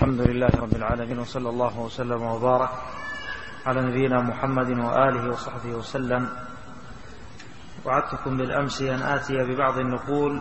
الحمد لله رب العالمين، وصلى الله وسلم وبارك على نبينا محمد وآله وصحبه وسلم. وعدتكم بالأمس أن آتي ببعض النقول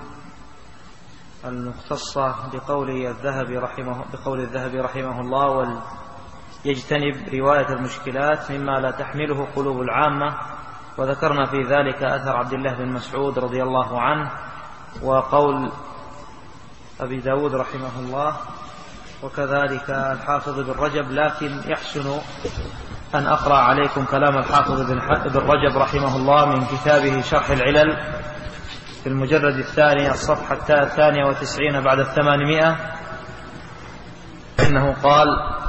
المختصة بقول الذهبي رحمه الله، ويجتنب رواية المشكلات مما لا تحمله قلوب العامة. وذكرنا في ذلك أثر عبد الله بن مسعود رضي الله عنه، وقول أبي داود رحمه الله، وكذلك الحافظ بن رجب. لكن يحسن أن أقرأ عليكم كلام الحافظ بن رجب رحمه الله من كتابه شرح العلل في المجلد الثاني الصفحة 92 بعد 800، إنه قال: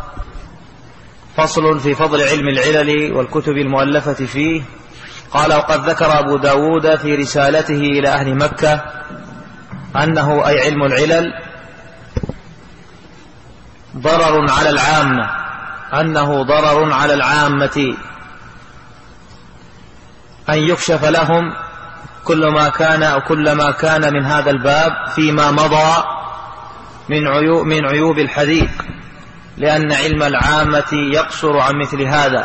فصل في فضل علم العلل والكتب المؤلفة فيه. قال: وقد ذكر أبو داود في رسالته إلى أهل مكة أنه أي علم العلل ضرر على العامة أن يكشف لهم كل ما كان من هذا الباب فيما مضى من عيوب الحديث، لأن علم العامة يقصر عن مثل هذا.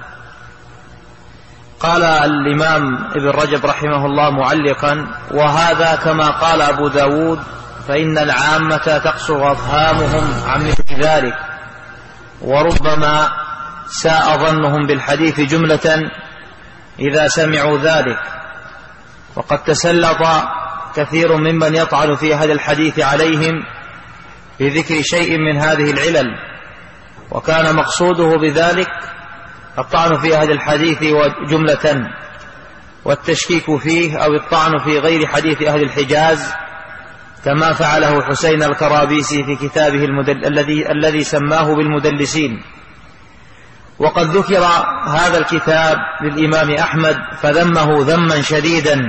قال الإمام ابن رجب رحمه الله معلقا: وهذا كما قال أبو داود، فإن العامة تقصر أفهامهم عن مثل ذلك، وربما ساء ظنهم بالحديث جملة إذا سمعوا ذلك. وقد تسلط كثير ممن يطعن في هذا الحديث عليهم بذكر شيء من هذه العلل، وكان مقصوده بذلك الطعن في هذا الحديث جملة، والتشكيك فيه أو الطعن في غير حديث أهل الحجاز، كما فعله حسين الكرابيسي في كتابه الذي سماه بالمدلسين. وقد ذكر هذا الكتاب للإمام أحمد فذمه ذما شديدا،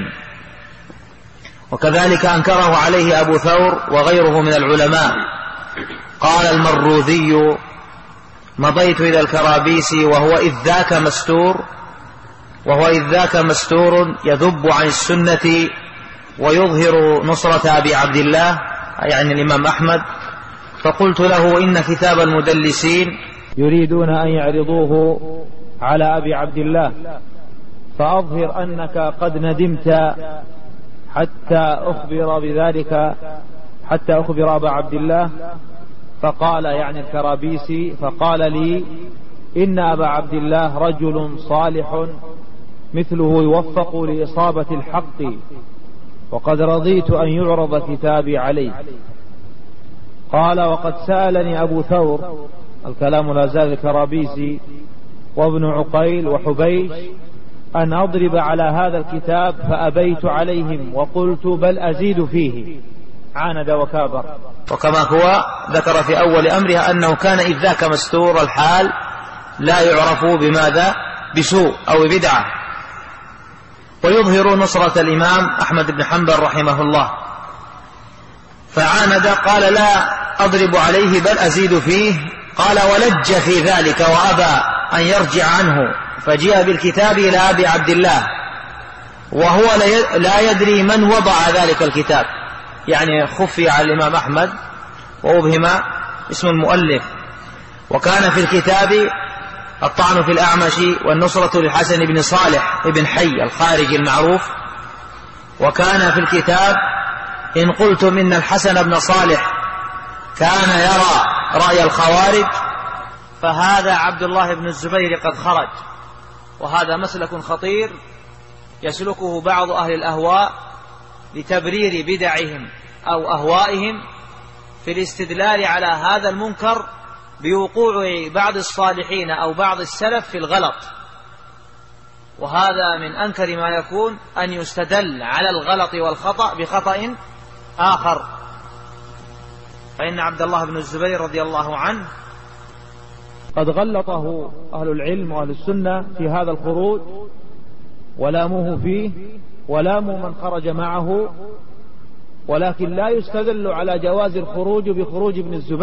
وكذلك أنكره عليه أبو ثور وغيره من العلماء. قال المروذي: مضيت إلى الكرابيسي وهو إذ ذاك مستور يذب عن السنة ويظهر نصرة أبي عبد الله، يعني الإمام أحمد. فقلت له: إن كتاب المدلسين يريدون أن يعرضوه على أبي عبد الله، فأظهر أنك قد ندمت حتى أخبر أبا عبد الله. فقال، يعني الكرابيسي، فقال لي: إن أبا عبد الله رجل صالح مثله يوفق لإصابة الحق، وقد رضيت أن يعرض كتابي عليه. قال: وقد سألني أبو ثور، الكلام لا زال الكرابيسي وابن عقيل وحبيش، أن أضرب على هذا الكتاب، فأبيت عليهم وقلت: بل أزيد فيه. عاند وكابر. وكما هو ذكر في أول أمرها أنه كان إذ ذاك مستور الحال، لا يعرف بماذا؟ بسوء أو بدعة، ويظهر نصرة الإمام أحمد بن حنبل رحمه الله. فعاند، قال: لا أضرب عليه بل أزيد فيه. قال: ولج في ذلك وأبى أن يرجع عنه، فجاء بالكتاب إلى أبي عبد الله وهو لا يدري من وضع ذلك الكتاب، يعني خفي على الإمام أحمد وأبهم اسم المؤلف. وكان في الكتاب الطعن في الأعمش والنصرة للحسن بن صالح ابن حي الخارجي المعروف. وكان في الكتاب: إن قلتم إن الحسن بن صالح كان يرى رأي الخوارج، فهذا عبد الله بن الزبير قد خرج. وهذا مسلك خطير يسلكه بعض أهل الأهواء لتبرير بدعهم أو أهوائهم في الاستدلال على هذا المنكر بوقوع بعض الصالحين أو بعض السلف في الغلط. وهذا من أنكر ما يكون أن يستدل على الغلط والخطأ بخطأ آخر. فإن عبد الله بن الزبير رضي الله عنه قد غلطه أهل العلم وأهل السنة في هذا الخروج، ولاموه فيه ولاموا من خرج معه، ولكن لا يستدل على جواز الخروج بخروج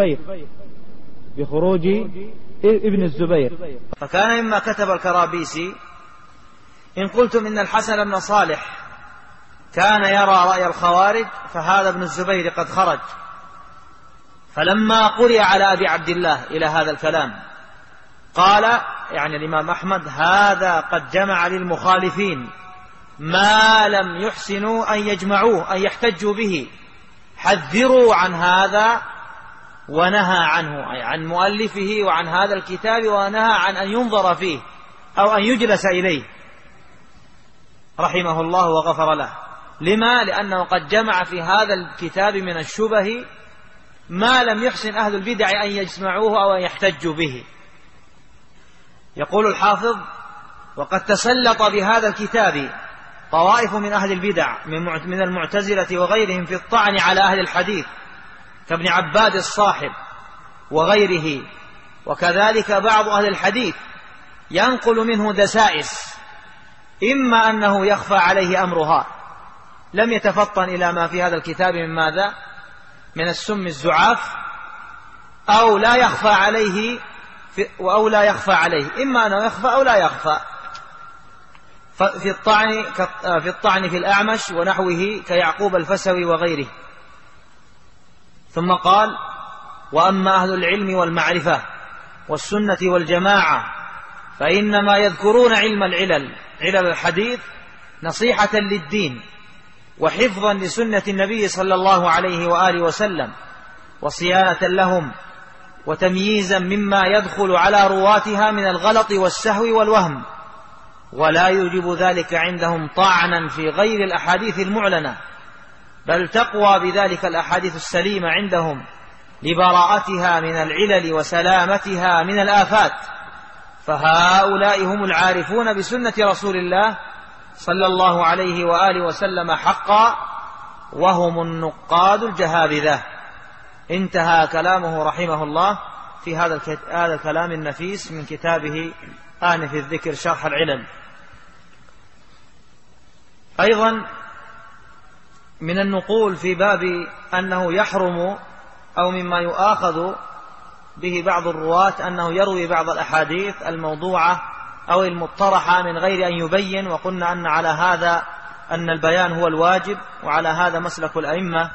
ابن الزبير. فكان مما كتب الكرابيسي: إن قلتم إن الحسن بن صالح كان يرى رأي الخوارج، فهذا ابن الزبير قد خرج. فلما قرئ على أبي عبد الله إلى هذا الكلام قال يعني الإمام أحمد: هذا قد جمع للمخالفين ما لم يحسنوا أن يجمعوه أن يحتجوا به، حذروا عن هذا ونهى عنه، أي عن مؤلفه وعن هذا الكتاب، ونهى عن أن ينظر فيه أو أن يجلس إليه رحمه الله وغفر له. لما؟ لأنه قد جمع في هذا الكتاب من الشبه ما لم يحسن أهل البدع أن يسمعوه أو أن يحتجوا به. يقول الحافظ: وقد تسلط بهذا الكتاب طوائف من أهل البدع من المعتزلة وغيرهم في الطعن على أهل الحديث كابن عباد الصاحب وغيره، وكذلك بعض أهل الحديث ينقل منه دسائس، إما أنه يخفى عليه أمرها لم يتفطن إلى ما في هذا الكتاب من ماذا؟ من السم الزعاف، أو لا يخفى عليه إما أنه يخفى أو لا يخفى في الطعن في الأعمش ونحوه كيعقوب الفسوي وغيره. ثم قال: وأما أهل العلم والمعرفة والسنة والجماعة فإنما يذكرون علم علل الحديث نصيحة للدين وحفظا لسنة النبي صلى الله عليه وآله وسلم وصيانة لهم وتمييزا مما يدخل على رواتها من الغلط والسهو والوهم، ولا يوجب ذلك عندهم طعنا في غير الأحاديث المعلنة، بل تقوى بذلك الأحاديث السليمة عندهم لبراءتها من العلل وسلامتها من الآفات. فهؤلاء هم العارفون بسنة رسول الله صلى الله عليه وآله وسلم حقا، وهم النقاد الجهابذة. انتهى كلامه رحمه الله في هذا الكلام النفيس من كتابه آنف الذكر شرح العلل. أيضا من النقول في باب أنه يحرم أو مما يؤاخذ به بعض الرواة أنه يروي بعض الأحاديث الموضوعة أو المطرحة من غير أن يبين، وقلنا أن على هذا أن البيان هو الواجب، وعلى هذا مسلك الأئمة.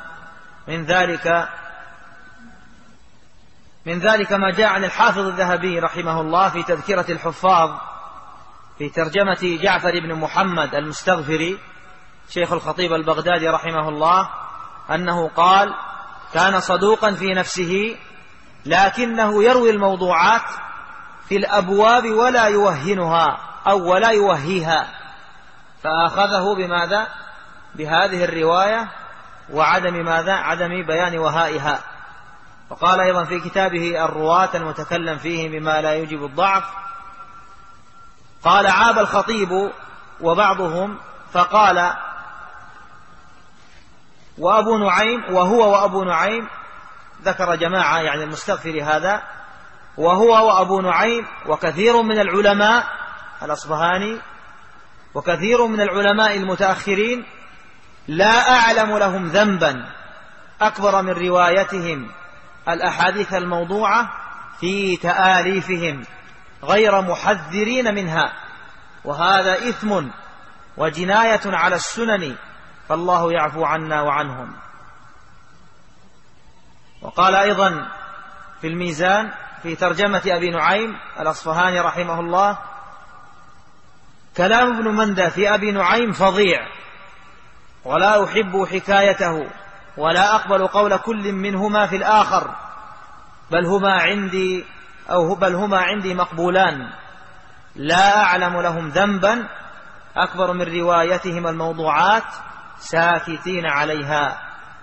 من ذلك ما جاء عن الحافظ الذهبي رحمه الله في تذكرة الحفاظ في ترجمة جعفر بن محمد المستغفري شيخ الخطيب البغدادي رحمه الله أنه قال: كان صدوقا في نفسه لكنه يروي الموضوعات في الأبواب ولا يوهنها أو ولا يوهيها، فأخذه بماذا؟ بهذه الرواية وعدم ماذا؟ عدم بيان وهائها. وقال أيضا في كتابه الرواة المتكلم فيه بما لا يوجب الضعف، قال: عاب الخطيب وبعضهم فقال وأبو نعيم وأبو نعيم، ذكر جماعة يعني المستغفر هذا، وهو وأبو نعيم وكثير من العلماء الأصبهاني وكثير من العلماء المتأخرين لا أعلم لهم ذنبا أكبر من روايتهم الأحاديث الموضوعة في تآليفهم غير محذرين منها، وهذا إثم وجناية على السنن، فالله يعفو عنا وعنهم. وقال أيضا في الميزان في ترجمة أبي نعيم الأصفهاني رحمه الله: كلام ابن مندى في أبي نعيم فظيع، ولا أحب حكايته، ولا أقبل قول كل منهما في الآخر، بل هما عندي مقبولان، لا أعلم لهم ذنبا أكبر من روايتهم الموضوعات ساكتين عليها.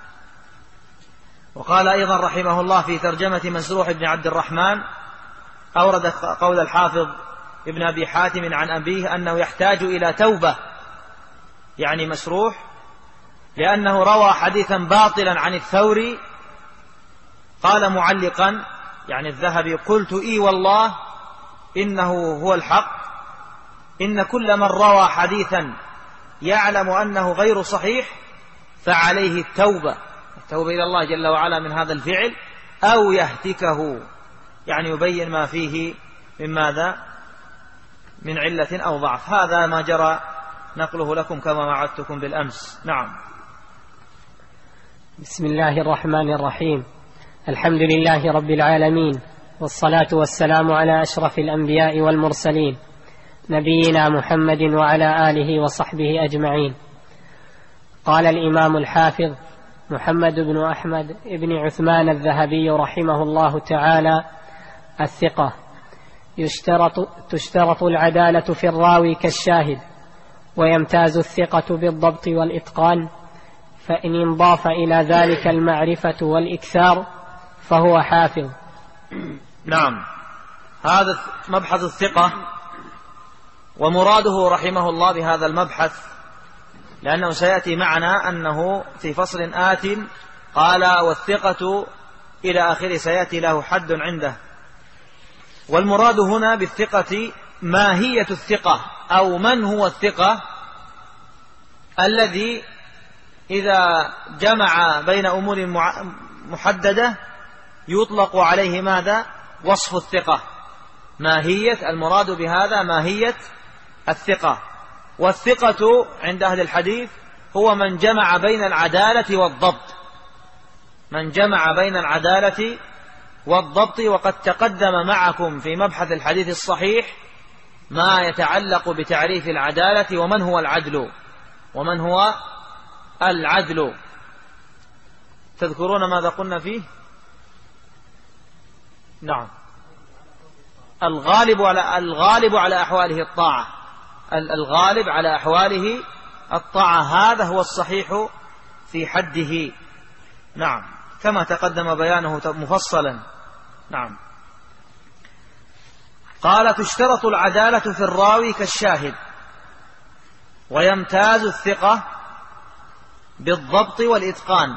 وقال أيضا رحمه الله في ترجمة مسروح بن عبد الرحمن، أورد قول الحافظ ابن أبي حاتم عن أبيه أنه يحتاج إلى توبة، يعني مسروح، لأنه روى حديثا باطلا عن الثوري. قال معلقا يعني الذهبي: قلت إي والله إنه هو الحق، إن كل من روى حديثا يعلم أنه غير صحيح فعليه التوبة إلى الله جل وعلا من هذا الفعل، أو يهتكه، يعني يبين ما فيه من ماذا؟ من علة أو ضعف. هذا ما جرى نقله لكم كما وعدتكم بالأمس. نعم. بسم الله الرحمن الرحيم. الحمد لله رب العالمين، والصلاة والسلام على أشرف الأنبياء والمرسلين، نبينا محمد وعلى آله وصحبه أجمعين. قال الإمام الحافظ محمد بن أحمد بن عثمان الذهبي رحمه الله تعالى: الثقة تشترط العدالة في الراوي كالشاهد، ويمتاز الثقة بالضبط والإتقان، فإن انضاف إلى ذلك المعرفة والإكثار فهو حافظ. نعم، هذا مبحث الثقة، ومراده رحمه الله بهذا المبحث لأنه سيأتي معنا أنه في فصل آت قال: والثقة إلى آخره، سيأتي له حد عنده. والمراد هنا بالثقة ماهية الثقة، أو من هو الثقة الذي إذا جمع بين أمور محددة يطلق عليه ماذا؟ وصف الثقة. ماهية، المراد بهذا ماهية الثقة. والثقة عند أهل الحديث هو من جمع بين العدالة والضبط، من جمع بين العدالة والضبط. وقد تقدم معكم في مبحث الحديث الصحيح ما يتعلق بتعريف العدالة ومن هو العدل، ومن هو العدل. تذكرون ماذا قلنا فيه؟ نعم، الغالب على أحواله الطاعة، الغالب على أحواله الطاعة، هذا هو الصحيح في حده. نعم، كما تقدم بيانه مفصلا. نعم، قال: تشترط العدالة في الراوي كالشاهد، ويمتاز الثقة بالضبط والإتقان.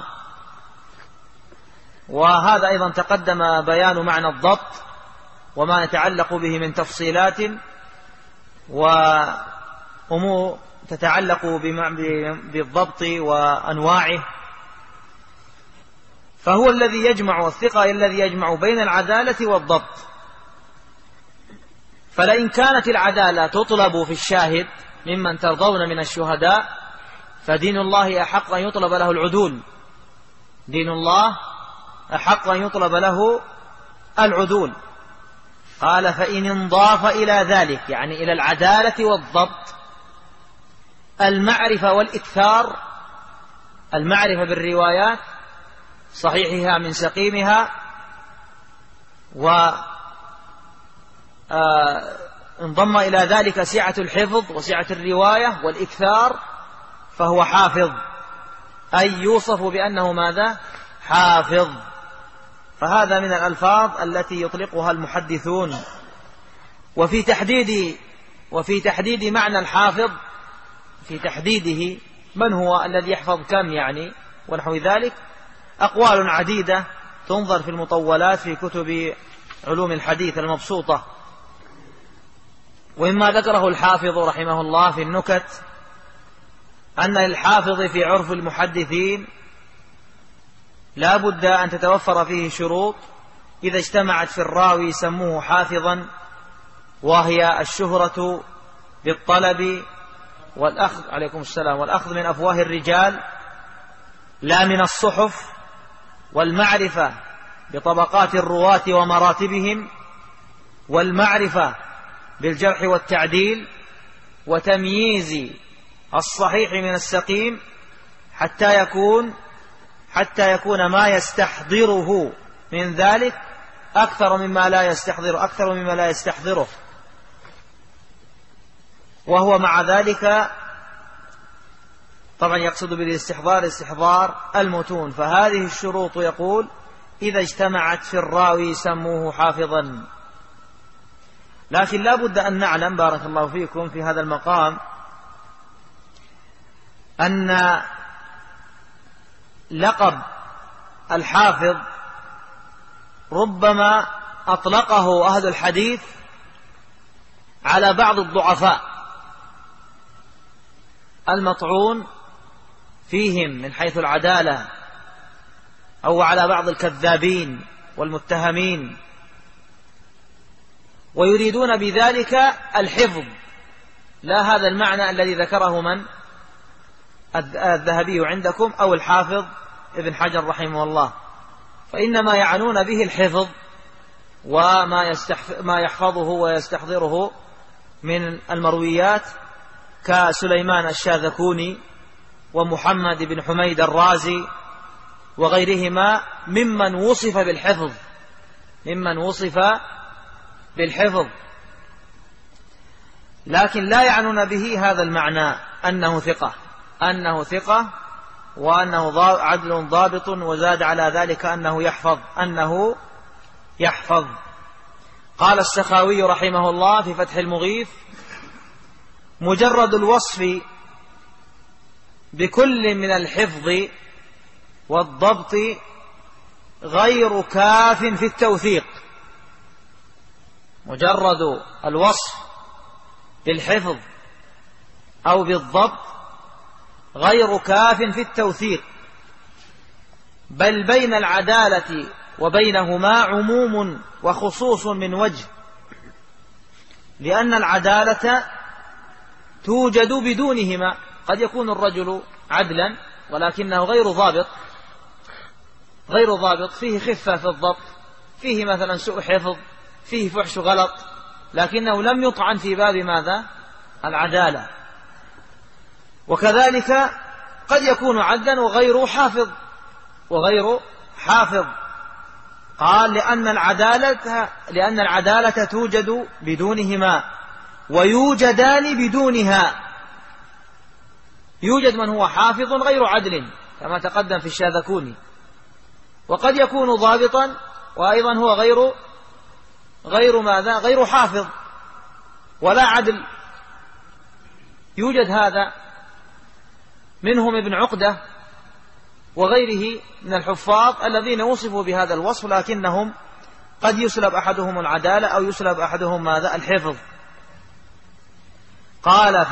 وهذا أيضا تقدم بيان معنى الضبط وما يتعلق به من تفصيلات وأمور تتعلق بالضبط وأنواعه. فهو الذي يجمع، الثقة الذي يجمع بين العدالة والضبط. فلئن كانت العدالة تطلب في الشاهد ممن ترضون من الشهداء، فدين الله أحق أن يطلب له العدول، دين الله أحق أن يطلب له العدول. قال: فإن انضاف إلى ذلك، يعني إلى العدالة والضبط، المعرفة والإكثار، المعرفة بالروايات صحيحها من سقيمها، وانضم إلى ذلك سعة الحفظ وسعة الرواية والإكثار، فهو حافظ، أي يوصف بأنه ماذا؟ حافظ. فهذا من الألفاظ التي يطلقها المحدثون. وفي تحديد معنى الحافظ، في تحديده من هو الذي يحفظ كم يعني ونحو ذلك، أقوال عديدة تنظر في المطولات في كتب علوم الحديث المبسوطة. ومما ذكره الحافظ رحمه الله في النكت أن للحافظ في عرف المحدثين لا بد أن تتوفر فيه شروط، إذا اجتمعت في الراوي سموه حافظا، وهي الشهرة بالطلب والأخذ، عليكم السلام، والأخذ من أفواه الرجال لا من الصحف، والمعرفة بطبقات الرواة ومراتبهم، والمعرفة بالجرح والتعديل، وتمييز الصحيح من السقيم، حتى يكون ما يستحضره من ذلك أكثر مما لا يستحضره، وهو مع ذلك طبعا يقصد بالاستحضار استحضار المتون. فهذه الشروط يقول إذا اجتمعت في الراوي سموه حافظا. لكن لا بد أن نعلم بارك الله فيكم في هذا المقام أن لقب الحافظ ربما أطلقه أهل الحديث على بعض الضعفاء المطعون فيهم من حيث العدالة، أو على بعض الكذابين والمتهمين، ويريدون بذلك الحفظ، لا هذا المعنى الذي ذكره من الذهبي عندكم أو الحافظ ابن حجر رحمه الله. فإنما يعنون به الحفظ وما يحفظه ويستحضره من المرويات كسليمان الشاذكوني ومحمد بن حميد الرازي وغيرهما ممن وصف بالحفظ، لكن لا يعنون به هذا المعنى أنه ثقة وأنه عدل ضابط، وزاد على ذلك أنه يحفظ. قال السخاوي رحمه الله في فتح المغيث: مجرد الوصف بكل من الحفظ والضبط غير كاف في التوثيق. مجرد الوصف بالحفظ أو بالضبط غير كاف في التوثيق، بل بين العدالة وبينهما عموم وخصوص من وجه، لأن العدالة توجد بدونهما. قد يكون الرجل عدلا ولكنه غير ضابط، فيه خفة في الضبط، فيه مثلا سوء حفظ، فيه فحش غلط، لكنه لم يطعن في باب ماذا؟ العدالة. وكذلك قد يكون عدلا وغير حافظ. قال: لأن العدالة توجد بدونهما ويوجدان بدونها. يوجد من هو حافظ غير عدل كما تقدم في الشاذكوني، وقد يكون ضابطا وأيضا هو غير حافظ ولا عدل. يوجد هذا، منهم ابن عقدة وغيره من الحفاظ الذين وصفوا بهذا الوصف، لكنهم قد يسلب أحدهم العدالة أو يسلب أحدهم الحفظ. قال: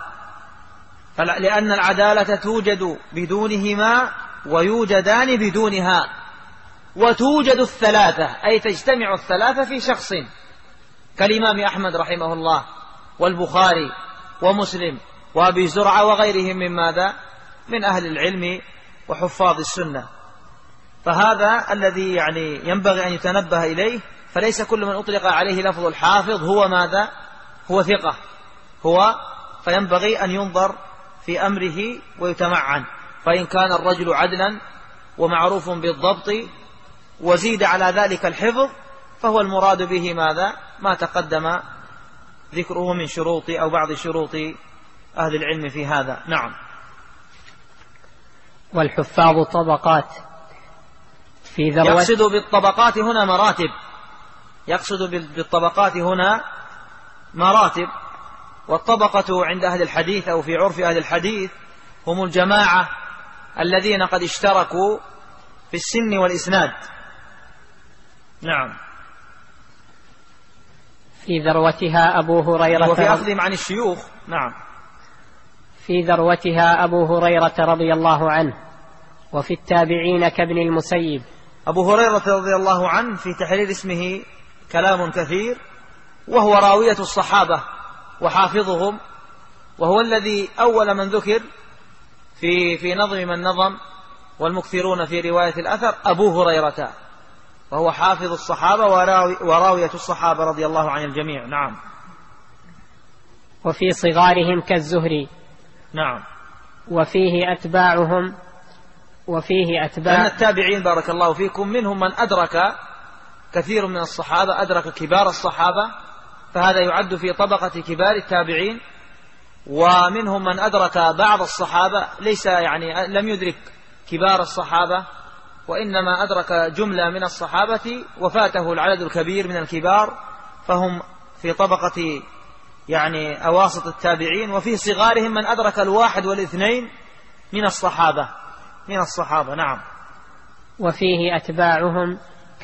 لأن العدالة توجد بدونهما ويوجدان بدونها، وتوجد الثلاثة، أي تجتمع الثلاثة في شخص، كالإمام أحمد رحمه الله والبخاري ومسلم وأبي زرعة وغيرهم من أهل العلم وحفاظ السنة. فهذا الذي ينبغي أن يتنبه إليه، فليس كل من أطلق عليه لفظ الحافظ هو ثقة، فينبغي أن ينظر في أمره ويتمعن. فإن كان الرجل عدلا ومعروف بالضبط وزيد على ذلك الحفظ، فهو المراد به ما تقدم ذكره من شروط أو بعض شروط أهل العلم في هذا. نعم. والحفاظ طبقات في ذروة. يقصد بالطبقات هنا مراتب. والطبقة عند أهل الحديث أو في عرف أهل الحديث هم الجماعة الذين قد اشتركوا في السن والإسناد. نعم. في ذروتها أبو هريرة وفي أخذهم عن الشيوخ. نعم. في ذروتها أبو هريرة رضي الله عنه، وفي التابعين كابن المسيب. أبو هريرة رضي الله عنه في تحرير اسمه كلام كثير، وهو راوية الصحابة وحافظهم، وهو الذي أول من ذكر في نظم من نظم والمكثرون في رواية الأثر أبو هريرة، وهو حافظ الصحابة وراوية الصحابة رضي الله عن الجميع. نعم. وفي صغارهم كالزهري. نعم. وفيه أتباع. لأن التابعين بارك الله فيكم منهم من أدرك كثير من الصحابة، أدرك كبار الصحابة، فهذا يعد في طبقة كبار التابعين. ومنهم من أدرك بعض الصحابة، ليس لم يدرك كبار الصحابة، وإنما أدرك جملة من الصحابة وفاته العدد الكبير من الكبار، فهم في طبقة أواسط التابعين. وفي صغارهم من أدرك 1 و2 من الصحابة. نعم. وفيه أتباعهم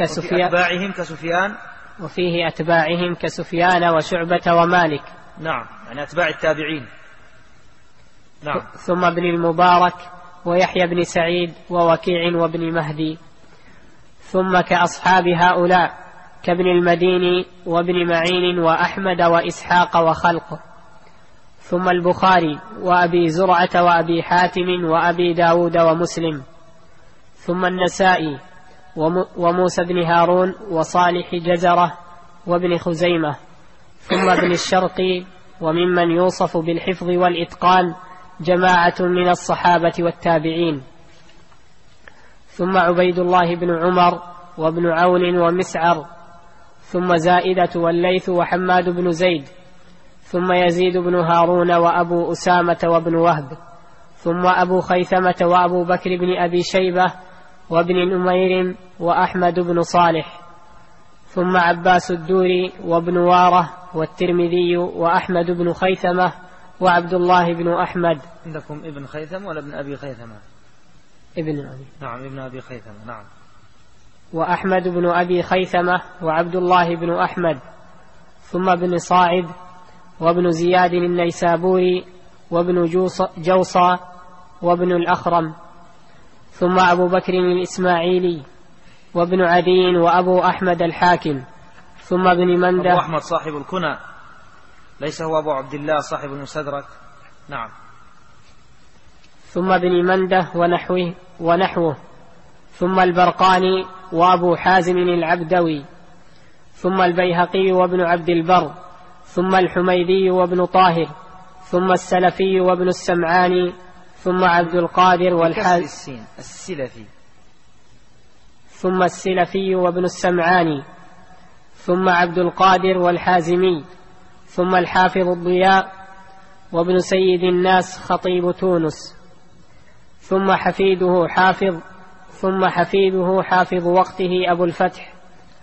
كسفيان وشعبة ومالك. نعم، أتباع التابعين. نعم. ثم ابن المبارك ويحيى بن سعيد ووكيع وابن مهدي. ثم كأصحاب هؤلاء كابن المديني وابن معين وأحمد وإسحاق وخلقه. ثم البخاري وأبي زرعة وأبي حاتم وأبي داود ومسلم. ثم النسائي وموسى بن هارون وصالح جزرة وابن خزيمة، ثم ابن الشرقي. وممن يوصف بالحفظ والإتقان جماعة من الصحابة والتابعين، ثم عبيد الله بن عمر وابن عون ومسعر، ثم زائدة والليث وحماد بن زيد، ثم يزيد بن هارون وأبو أسامة وابن وهب، ثم أبو خيثمة وأبو بكر بن أبي شيبة وابن نمير وأحمد بن صالح، ثم عباس الدوري وابن واره والترمذي وأحمد بن خيثمة وعبد الله بن أحمد. عندكم ابن خيثم ولا ابن أبي خيثمة؟ ابن أبي. نعم ابن أبي خيثمة. نعم. وأحمد بن أبي خيثمة وعبد الله بن أحمد، ثم ابن صاعد وابن زياد النيسابوري وابن جوصى وابن الأخرم، ثم أبو بكر الإسماعيلي وابن عدي وأبو أحمد الحاكم، ثم ابن منده. أبو أحمد صاحب الكنى، ليس هو أبو عبد الله صاحب المستدرك. نعم. ثم ابن منده ونحوه، ثم البرقاني وأبو حازم العبدوي، ثم البيهقي وابن عبد البر، ثم الحميدي وابن طاهر، ثم السلفي وابن السمعاني، ثم عبد القادر والحازمي، ثم السلفي وابن السمعاني، ثم عبد القادر والحازمي، ثم الحافظ الضياء وابن سيد الناس خطيب تونس، ثم حفيده حافظ وقته أبو الفتح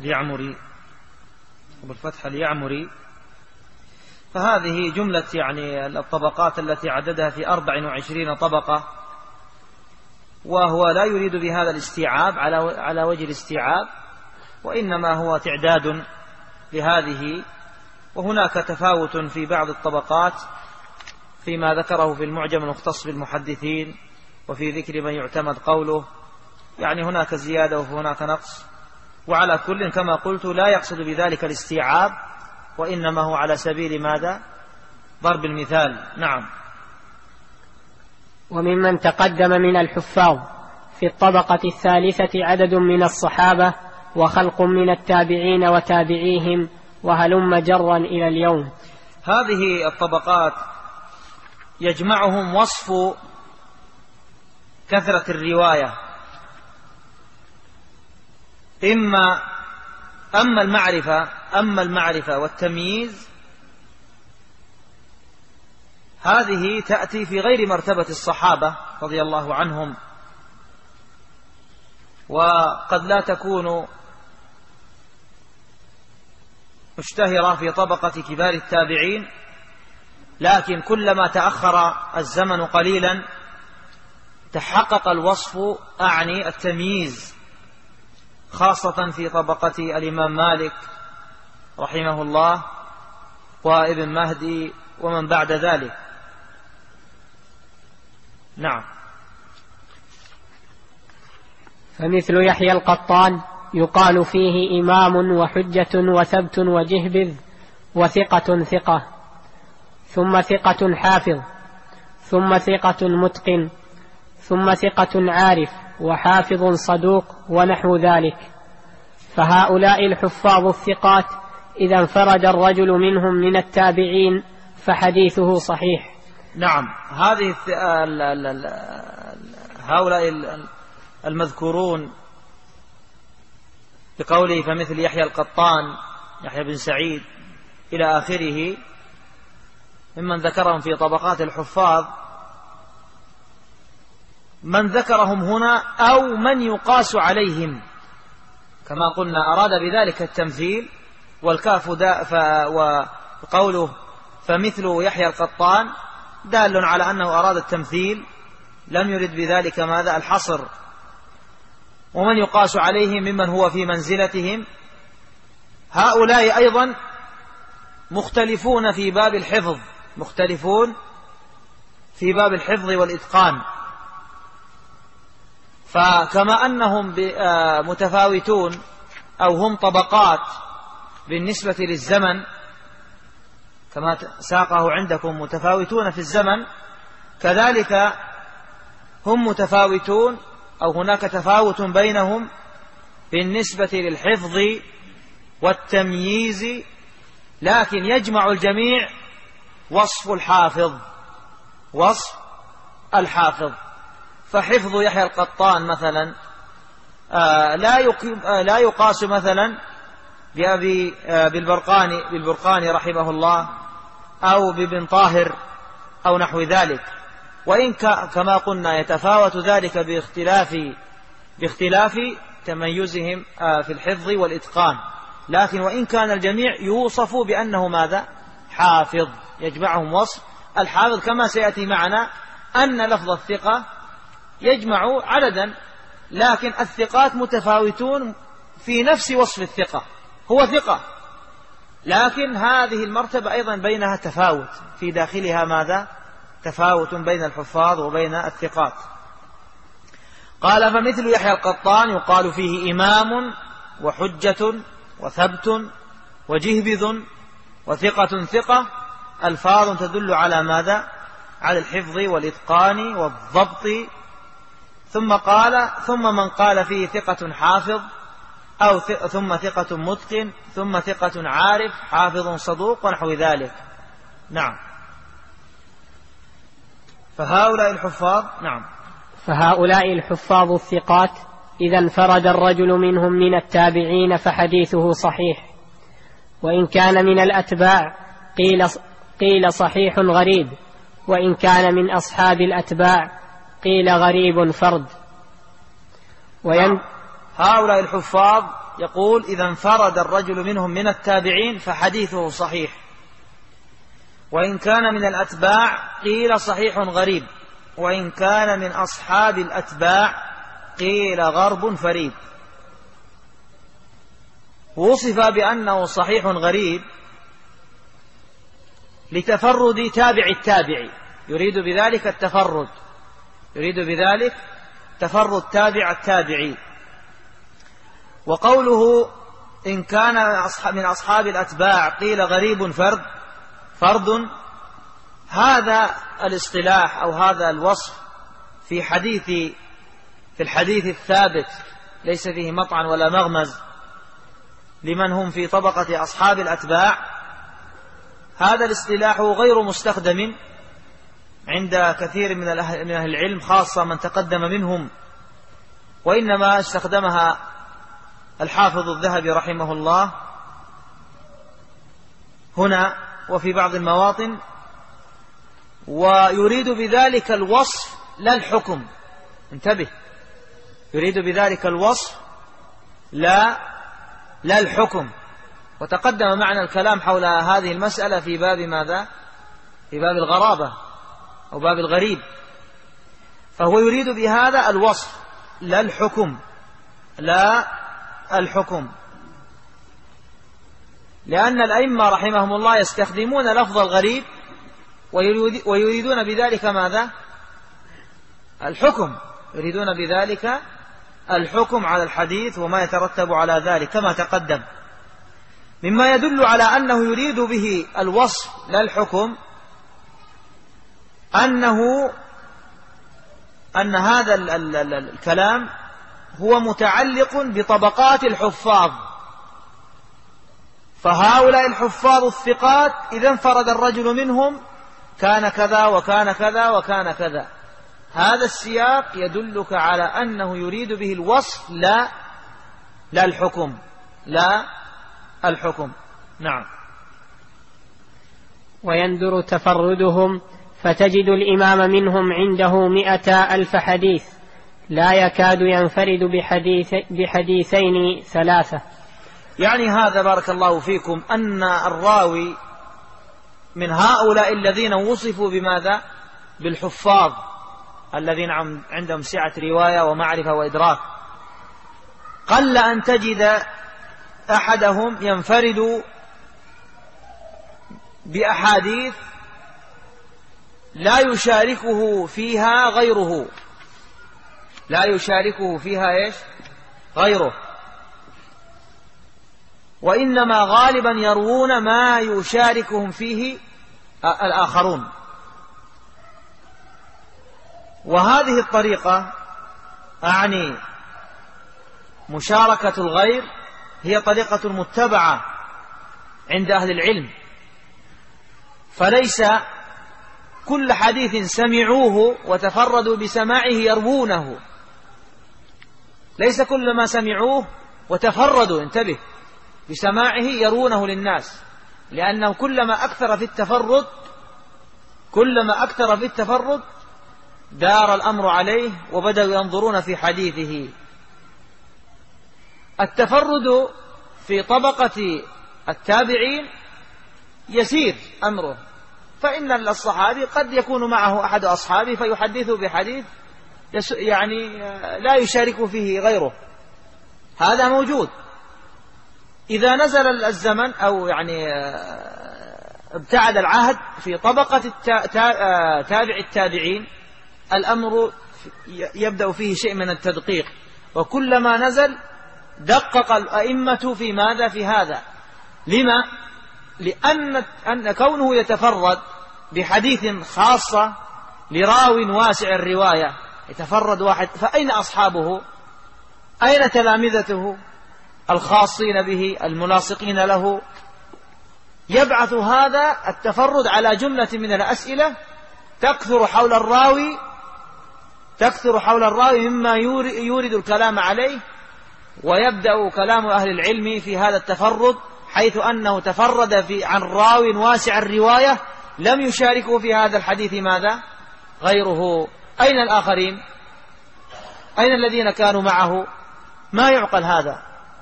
اليعمري. فهذه جملة يعني الطبقات التي عددها في 24 طبقة، وهو لا يريد بهذا الاستيعاب على وجه الاستيعاب، وإنما هو تعداد لهذه. وهناك تفاوت في بعض الطبقات فيما ذكره في المعجم المختص بالمحدثين، وفي ذكر من يعتمد قوله، يعني هناك زيادة وهناك نقص. وعلى كل كما قلت لا يقصد بذلك الاستيعاب، وإنما هو على سبيل ماذا؟ ضرب المثال. نعم. وممن تقدم من الحفاظ في الطبقة الثالثة عدد من الصحابة وخلق من التابعين وتابعيهم وهلم جرا إلى اليوم. هذه الطبقات يجمعهم وصف كثرة الرواية، أما المعرفة والتمييز هذه تأتي في غير مرتبة الصحابة رضي الله عنهم، وقد لا تكون مشتهرة في طبقة كبار التابعين، لكن كلما تأخر الزمن قليلا تحقق الوصف، أعني التمييز، خاصة في طبقة الإمام مالك رحمه الله وابن مهدي ومن بعد ذلك. نعم. فمثل يحيى القطان يقال فيه إمام وحجة وثبت وجهبذ وثقة ثقة، ثم ثقة حافظ، ثم ثقة متقن، ثم ثقة عارف، وحافظ صدوق، ونحو ذلك. فهؤلاء الحفاظ الثقات إذا انفرد الرجل منهم من التابعين فحديثه صحيح. نعم. هؤلاء المذكورون بقوله فمثل يحيى القطان، يحيى بن سعيد إلى آخره، ممن ذكرهم في طبقات الحفاظ، من ذكرهم هنا أو من يقاس عليهم، كما قلنا أراد بذلك التمثيل، والكاف وقوله فمثل يحيى القطان دال على أنه أراد التمثيل، لم يرد بذلك ماذا؟ الحصر. ومن يقاس عليهم ممن هو في منزلتهم، هؤلاء أيضا مختلفون في باب الحفظ والإتقان. فكما أنهم متفاوتون أو هم طبقات بالنسبة للزمن، كما ساقه عندكم متفاوتون في الزمن، كذلك هم متفاوتون أو هناك تفاوت بينهم بالنسبة للحفظ والتمييز، لكن يجمع الجميع وصف الحافظ. فحفظ يحيى القطان مثلا لا يقاس مثلا بالبرقاني رحمه الله أو بابن طاهر أو نحو ذلك، وإن كما قلنا يتفاوت ذلك باختلاف تميزهم في الحفظ والإتقان، لكن وإن كان الجميع يوصف بأنه ماذا؟ حافظ، يجمعهم وصف الحافظ. كما سيأتي معنا أن لفظ الثقة يجمع عددا، لكن الثقات متفاوتون في نفس وصف الثقة، هو ثقة، لكن هذه المرتبة أيضا بينها تفاوت، في داخلها ماذا؟ تفاوت بين الحفاظ وبين الثقات. قال فمثل يحيى القطان يقال فيه إمام وحجة وثبت وجهبذ وثقة ثقة، ألفاظ تدل على ماذا؟ على الحفظ والإتقان والضبط. ثم قال ثم من قال فيه ثقة حافظ أو ثم ثقة متقن ثم ثقة عارف حافظ صدوق ونحو ذلك. نعم. فهؤلاء الحفاظ الثقات إذا انفرد الرجل منهم من التابعين فحديثه صحيح، وإن كان من الأتباع قيل صحيح غريب، وإن كان من أصحاب الأتباع قيل غريب فرد. هؤلاء الحفاظ يقول إذا انفرد الرجل منهم من التابعين فحديثه صحيح، وإن كان من الأتباع قيل صحيح غريب، وإن كان من أصحاب الأتباع قيل غرب فريد. وصف بأنه صحيح غريب لتفرد تابع التابع، يريد بذلك التفرد، يريد بذلك تفرد تابع التابعي. وقوله إن كان من أصحاب الأتباع قيل غريب فرد، هذا الاصطلاح أو هذا الوصف في الحديث الثابت ليس فيه مطعن ولا مغمز لمن هم في طبقة أصحاب الأتباع. هذا الاصطلاح غير مستخدم عند كثير من أهل العلم، خاصة من تقدم منهم، وإنما استخدمها الحافظ الذهبي رحمه الله هنا وفي بعض المواطن، ويريد بذلك الوصف لا الحكم. انتبه، يريد بذلك الوصف لا الحكم. وتقدم معنا الكلام حول هذه المسألة في باب ماذا؟ في باب الغرابة أو باب الغريب. فهو يريد بهذا الوصف لا الحكم، لأن الأئمة رحمهم الله يستخدمون لفظ الغريب ويريدون بذلك ماذا؟ الحكم، يريدون بذلك الحكم على الحديث وما يترتب على ذلك كما تقدم. مما يدل على أنه يريد به الوصف لا الحكم أن هذا الكلام هو متعلق بطبقات الحفاظ. فهؤلاء الحفاظ الثقات إذا انفرد الرجل منهم كان كذا وكان كذا وكان كذا. هذا السياق يدلك على أنه يريد به الوصف لا الحكم. نعم. ويندر تفردهم فتجد الإمام منهم عنده 100,000 حديث لا يكاد ينفرد بحديثين 3. يعني هذا بارك الله فيكم أن الراوي من هؤلاء الذين وصفوا بماذا؟ بالحفاظ الذين عندهم سعة رواية ومعرفة وإدراك، قل أن تجد أحدهم ينفرد بأحاديث لا يشاركه فيها غيره، لا يشاركه فيها غيره، وإنما غالبا يروون ما يشاركهم فيه الآخرون. وهذه الطريقة أعني مشاركة الغير هي طريقة متبعة عند أهل العلم، فليس كل حديث سمعوه وتفردوا بسماعه يروونه، ليس كل ما سمعوه وتفردوا، انتبه، بسماعه يروونه للناس، لأنه كلما أكثر في التفرد دار الأمر عليه وبدأوا ينظرون في حديثه. التفرد في طبقة التابعين يسير أمره، فإن الصحابي قد يكون معه أحد أصحابه فيحدثه بحديث يعني لا يشارك فيه غيره، هذا موجود. إذا نزل الزمن أو يعني ابتعد العهد في طبقة تابع التابعين، الأمر يبدأ فيه شيء من التدقيق، وكلما نزل دقق الأئمة في ماذا في هذا. لما؟ لأن كونه يتفرد بحديث خاصة لراو واسع الرواية، يتفرد واحد، فأين أصحابه؟ أين تلامذته الخاصين به الملاصقين له؟ يبعث هذا التفرد على جملة من الأسئلة تكثر حول الراوي مما يورد الكلام عليه، ويبدأ كلام أهل العلم في هذا التفرد، حيث أنه تفرد عن راو واسع الرواية لم يشاركه في هذا الحديث ماذا؟ غيره. أين الآخرين؟ أين الذين كانوا معه؟ ما يعقل هذا.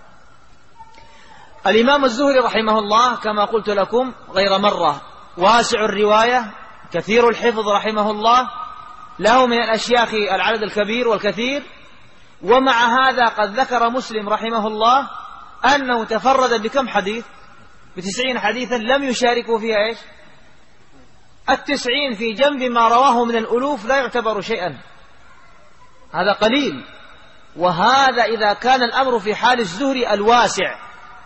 الإمام الزهري رحمه الله كما قلت لكم غير مرة واسع الرواية كثير الحفظ رحمه الله، له من الأشياخ العدد الكبير والكثير، ومع هذا قد ذكر مسلم رحمه الله أنه تفرد بكم حديث؟ ب90 حديثا لم يشاركوا فيها إيش؟ 90 في جنب ما رواه من الألوف لا يعتبر شيئا، هذا قليل. وهذا إذا كان الأمر في حال الزهري الواسع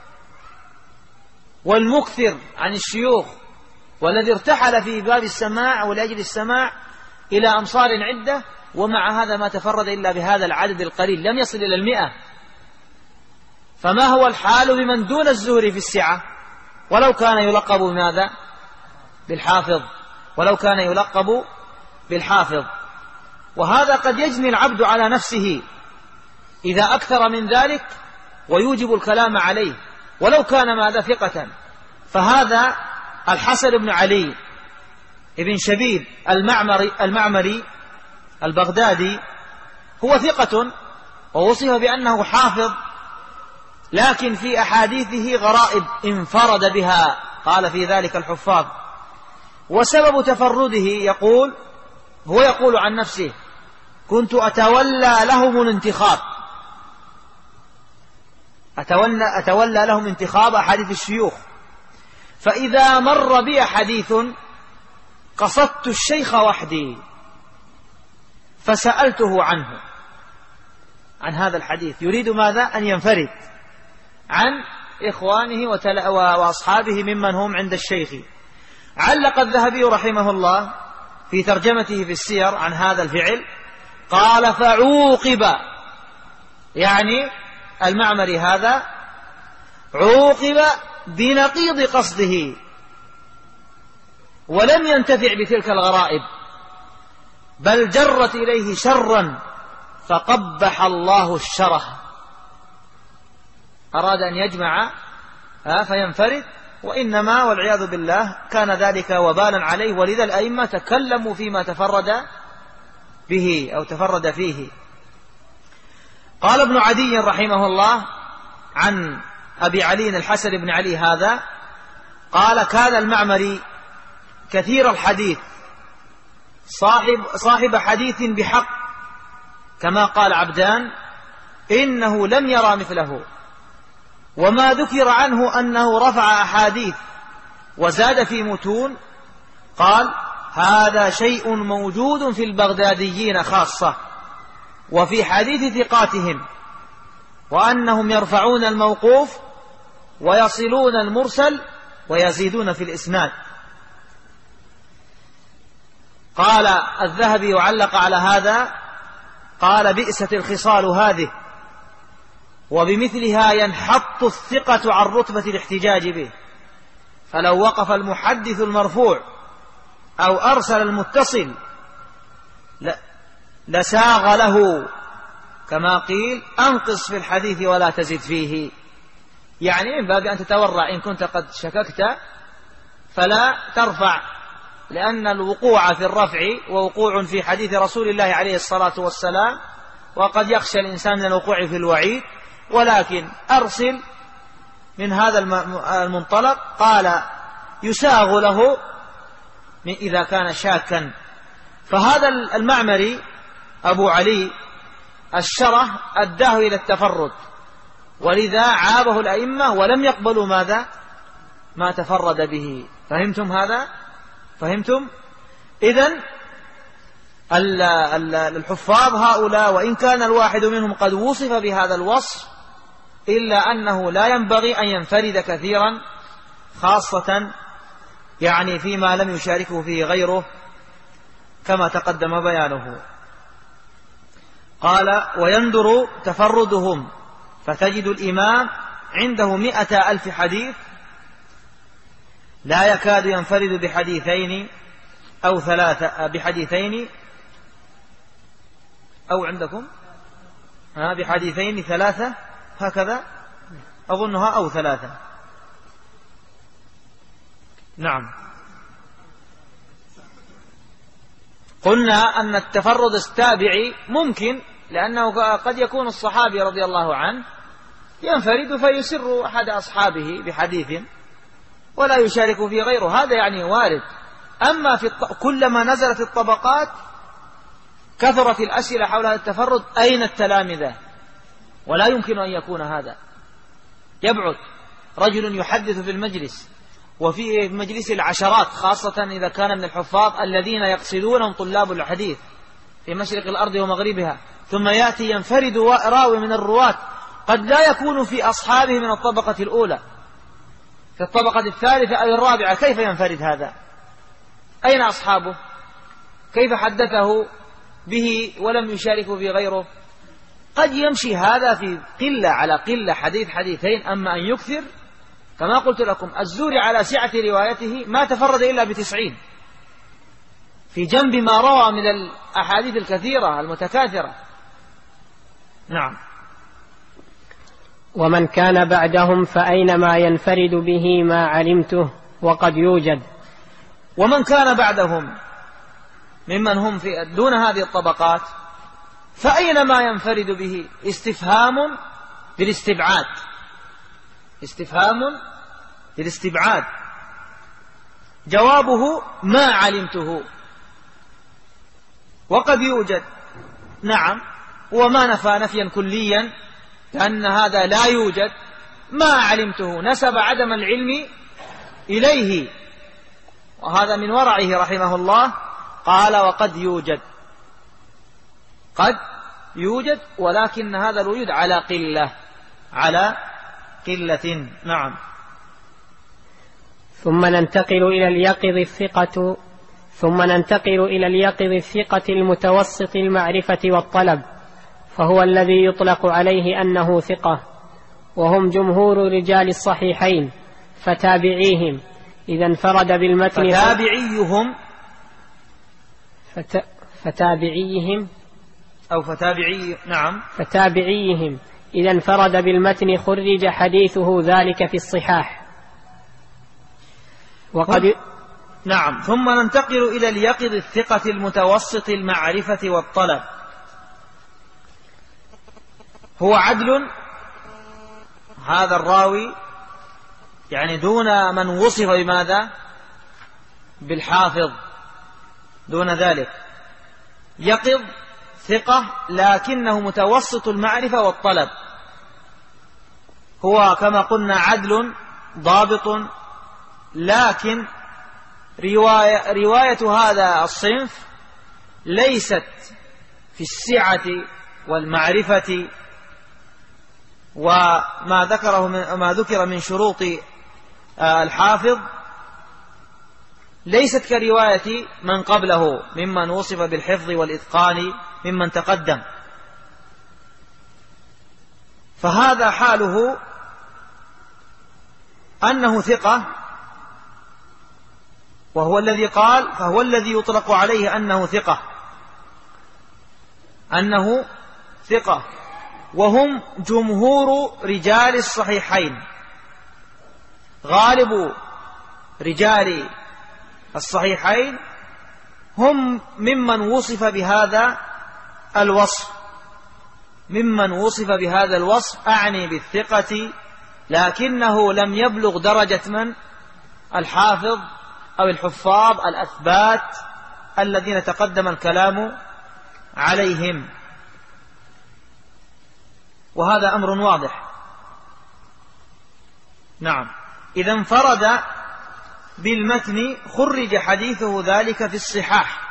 والمكثر عن الشيوخ، والذي ارتحل في باب السماع ولأجل السماع إلى أمصار عدة، ومع هذا ما تفرد إلا بهذا العدد القليل، لم يصل إلى 100. فما هو الحال بمن دون الزهري في السعة ولو كان يلقب بماذا؟ بالحافظ، ولو كان يلقب بالحافظ. وهذا قد يجني العبد على نفسه إذا أكثر من ذلك ويوجب الكلام عليه ولو كان ماذا؟ ثقة. فهذا الحسن بن علي ابن شبيب المعمري البغدادي هو ثقة ووصف بأنه حافظ، لكن في أحاديثه غرائب انفرد بها، قال في ذلك الحفاظ. وسبب تفرده هو يقول عن نفسه: كنت أتولى لهم الانتخاب، أتولى لهم انتخاب أحاديث الشيوخ، فإذا مر بي حديث قصدت الشيخ وحدي فسألته عنه، عن هذا الحديث، يريد ماذا؟ أن ينفرد عن إخوانه وأصحابه ممن هم عند الشيخ. علق الذهبي رحمه الله في ترجمته في السير عن هذا الفعل، قال: فعوقب، يعني المعمري هذا عوقب بنقيض قصده ولم ينتفع بتلك الغرائب، بل جرت إليه شرا فقبح الله الشره. أراد أن يجمع فينفرد، وإنما والعياذ بالله كان ذلك وبالا عليه، ولذا الأئمة تكلموا فيما تفرد به أو تفرد فيه. قال ابن عدي رحمه الله عن أبي علي الحسن بن علي هذا، قال: كان المعمري كثير الحديث صاحب حديث بحق، كما قال عبدان: إنه لم يرى مثله. وما ذكر عنه أنه رفع أحاديث وزاد في متون، قال: هذا شيء موجود في البغداديين خاصة وفي حديث ثقاتهم، وأنهم يرفعون الموقوف ويصلون المرسل ويزيدون في الإسناد. قال الذهبي وعلق على هذا، قال: بئست الخصال هذه، وبمثلها ينحط الثقة عن رتبة الاحتجاج به. فلو وقف المحدث المرفوع أو أرسل المتصل لساغ له، كما قيل أنقص في الحديث ولا تزد فيه، يعني من باب أن تتورع، إن كنت قد شككت فلا ترفع، لأن الوقوع في الرفع ووقوع في حديث رسول الله عليه الصلاة والسلام، وقد يخشى الإنسان من الوقوع في الوعيد، ولكن أرسل من هذا المنطلق. قال يساغ له إذا كان شاكا. فهذا المعمري أبو علي الشره أداه إلى التفرد، ولذا عابه الأئمة ولم يقبلوا ماذا؟ ما تفرد به. فهمتم هذا؟ فهمتم؟ إذن الحفاظ هؤلاء وإن كان الواحد منهم قد وصف بهذا الوصف، إلا أنه لا ينبغي أن ينفرد كثيرا، خاصة يعني فيما لم يشاركه فيه غيره كما تقدم بيانه. قال ويندر تفردهم، فتجد الإمام عنده 100,000 حديث لا يكاد ينفرد بحديثين أو 3 بحديثين، أو عندكم بحديثين 3 هكذا أظنها، أو 3. نعم. قلنا أن التفرد التابعي ممكن، لأنه قد يكون الصحابي رضي الله عنه ينفرد فيسر أحد أصحابه بحديث ولا يشارك فيه غيره، هذا يعني وارد. أما كلما نزلت الطبقات كثرت الأسئلة حول هذا التفرد، أين التلامذة؟ ولا يمكن أن يكون هذا، يبعد رجل يحدث في المجلس، وفي مجلس العشرات، خاصة إذا كان من الحفاظ الذين يقصدونهم طلاب الحديث في مشرق الأرض ومغربها، ثم يأتي ينفرد راوي من الرواة قد لا يكون في أصحابه من الطبقة الأولى، في الطبقة الثالثة أو الرابعة، كيف ينفرد هذا؟ أين أصحابه؟ كيف حدثه به ولم يشاركه في غيره؟ قد يمشي هذا في قلة على قلة، حديث حديثين. أما أن يكثر، كما قلت لكم الزهري على سعة روايته ما تفرد إلا ب90، في جنب ما روى من الأحاديث الكثيرة المتكاثرة. نعم. ومن كان بعدهم فأينما ينفرد به ما علمته وقد يوجد. ومن كان بعدهم ممن هم في دون هذه الطبقات فأينما ينفرد به، استفهام بالاستبعاد، استفهام بالاستبعاد، جوابه ما علمته وقد يوجد. نعم، وما نفى نفيا كليا، لأن هذا لا يوجد. ما علمته نسب عدم العلم إليه، وهذا من ورعه رحمه الله. قال وقد يوجد، قد يوجد، ولكن هذا الوجود على قلة، على قلة. نعم. ثم ننتقل إلى اليقظ الثقة المتوسط المعرفة والطلب، فهو الذي يطلق عليه أنه ثقة، وهم جمهور رجال الصحيحين، فتابعيهم إذا انفرد بالمتن فتابعيهم إذا انفرد بالمتن خرج حديثه ذلك في الصحاح. نعم. ثم ننتقل إلى اليقظ الثقة المتوسط المعرفة والطلب، هو عدل هذا الراوي، يعني دون من وصف بماذا؟ بالحافظ، دون ذلك. يقظ ثقة لكنه متوسط المعرفة والطلب، هو كما قلنا عدل ضابط، لكن رواية هذا الصنف ليست في السعة والمعرفة وما ذكر من شروط الحافظ، ليست كرواية من قبله ممن وصف بالحفظ والإتقان ممن تقدم. فهذا حاله أنه ثقة، وهو الذي قال، فهو الذي يطلق عليه أنه ثقة، أنه ثقة، وهم جمهور رجال الصحيحين. غالب رجال الصحيحين هم ممن وصف بهذا الوصف، ممن وصف بهذا الوصف أعني بالثقة، لكنه لم يبلغ درجة من؟ الحافظ أو الحفاظ الأثبات الذين تقدم الكلام عليهم. وهذا أمر واضح. نعم. إذا انفرد بالمتن خرج حديثه ذلك في الصحاح،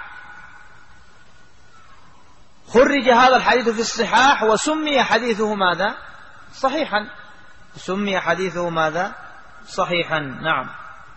خرج هذا الحديث في الصحاح وسمي حديثه ماذا؟ صحيحا، سمي حديثه ماذا؟ صحيحا. نعم.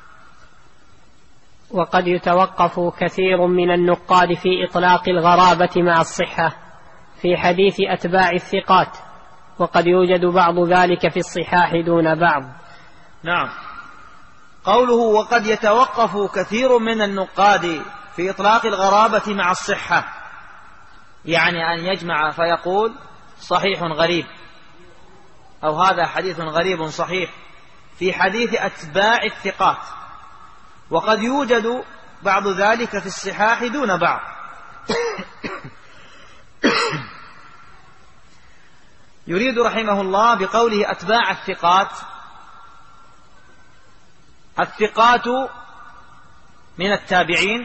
وقد يتوقف كثير من النقاد في إطلاق الغرابة مع الصحة في حديث أتباع الثقات، وقد يوجد بعض ذلك في الصحاح دون بعض. نعم. قوله وقد يتوقف كثير من النقاد في إطلاق الغرابة مع الصحة، يعني أن يجمع فيقول صحيح غريب، أو هذا حديث غريب صحيح في حديث أتباع الثقات، وقد يوجد بعض ذلك في الصحاح دون بعض. يريد رحمه الله بقوله أتباع الثقات، الثقات من التابعين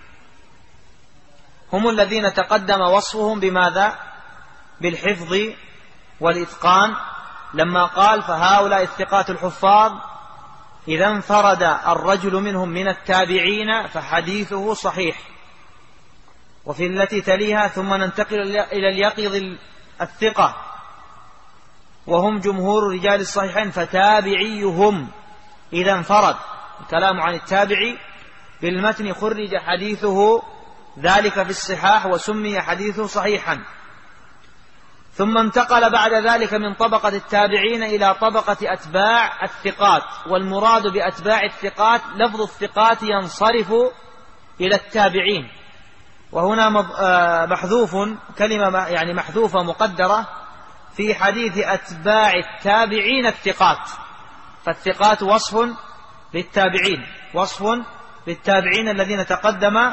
هم الذين تقدم وصفهم بماذا؟ بالحفظ والإتقان، لما قال فهؤلاء الثقات الحفاظ إذا انفرد الرجل منهم من التابعين فحديثه صحيح. وفي التي تليها ثم ننتقل إلى اليقظ الثقة وهم جمهور رجال الصحيحين فتابعيهم إذا انفرد، الكلام عن التابعي بالمتن خرج حديثه ذلك في الصحاح وسمي حديثه صحيحا. ثم انتقل بعد ذلك من طبقة التابعين إلى طبقة أتباع الثقات، والمراد بأتباع الثقات لفظ الثقات ينصرف إلى التابعين، وهنا محذوف كلمة يعني محذوفة مقدرة في حديث أتباع التابعين الثقات، فالثقات وصف للتابعين، وصف للتابعين الذين تقدم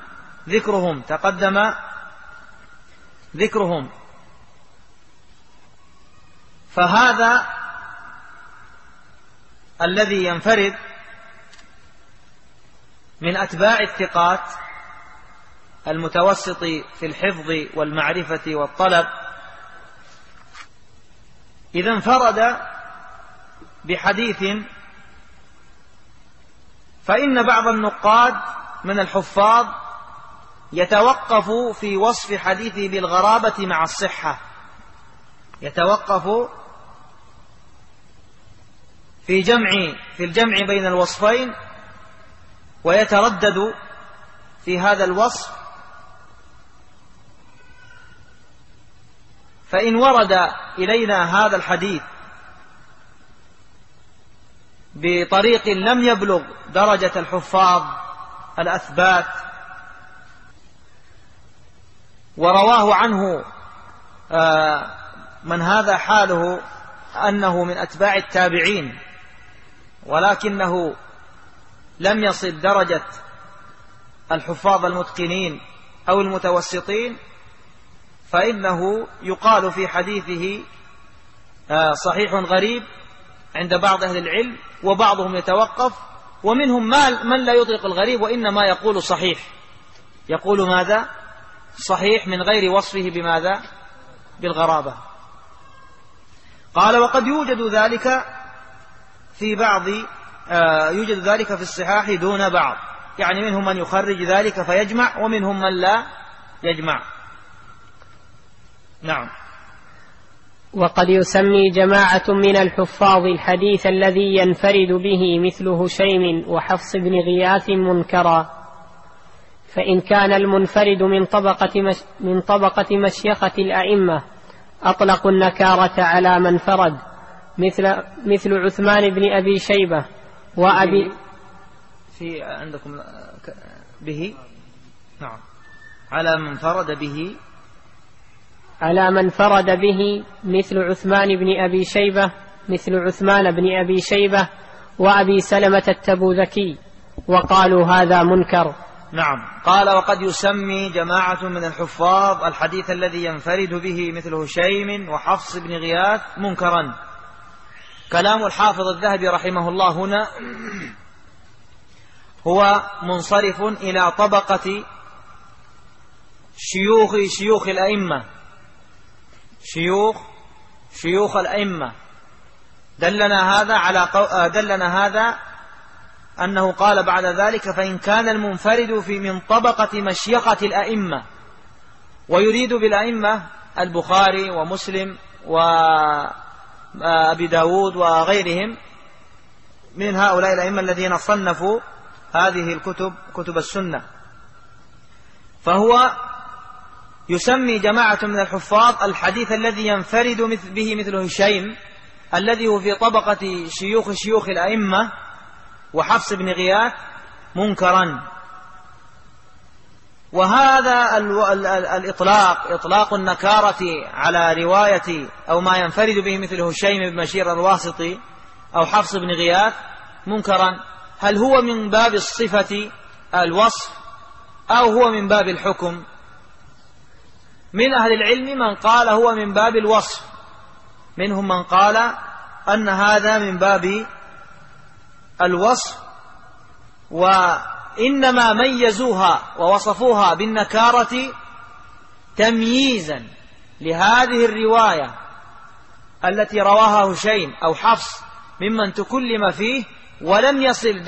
ذكرهم. فهذا الذي ينفرد من أتباع الثقات المتوسط في الحفظ والمعرفة والطلب، إذا انفرد بحديث فإن بعض النقاد من الحفاظ يتوقف في وصف حديثه بالغرابة مع الصحة، يتوقف في الجمع بين الوصفين، ويتردد في هذا الوصف، فإن ورد إلينا هذا الحديث بطريق لم يبلغ درجة الحفاظ الأثبات ورواه عنه من هذا حاله أنه من أتباع التابعين ولكنه لم يصل درجة الحفاظ المتقنين أو المتوسطين، فإنه يقال في حديثه صحيح غريب عند بعض أهل العلم، وبعضهم يتوقف، ومنهم من لا يطلق الغريب وإنما يقول صحيح، يقول ماذا؟ صحيح من غير وصفه بماذا؟ بالغرابة. قال وقد يوجد ذلك في يوجد ذلك في الصحاح دون بعض، يعني منهم من يخرج ذلك فيجمع ومنهم من لا يجمع. نعم. وقد يسمي جماعة من الحفاظ الحديث الذي ينفرد به مثل هشيم وحفص بن غياث منكرا، فإن كان المنفرد من طبقة مشيخة الأئمة أطلقوا النكارة على من فرد مثل عثمان بن أبي شيبة وأبي في عندكم به، نعم، على من فرد به، على من فرد به مثل عثمان بن أبي شيبة وأبي سلمة التبوذكي، وقالوا هذا منكر. نعم. قال وقد يسمي جماعة من الحفاظ الحديث الذي ينفرد به مثل هشيم وحفص بن غياث منكرا. كلام الحافظ الذهبي رحمه الله هنا هو منصرف إلى طبقة شيوخ الأئمة، شيوخ الأئمة. دلنا هذا أنه قال بعد ذلك: فإن كان المنفرد من طبقة مشيخة الأئمة، ويريد بالأئمة البخاري ومسلم وأبي داود وغيرهم من هؤلاء الأئمة الذين صنفوا هذه الكتب، كتب السنة. فهو يسمي جماعة من الحفاظ الحديث الذي ينفرد به مثل هشيم الذي هو في طبقة شيوخ الأئمة وحفص بن غياث منكرا. وهذا إطلاق النكارة على رواية أو ما ينفرد به مثل هشيم بن بشير الواسطي أو حفص بن غياث منكرا، هل هو من باب الصفة الوصف أو هو من باب الحكم؟ من أهل العلم من قال هو من باب الوصف، منهم من قال أن هذا من باب الوصف، وإنما ميزوها ووصفوها بالنكارة تمييزا لهذه الرواية التي رواها هشيم أو حفص ممن تكلم فيه، ولم يصل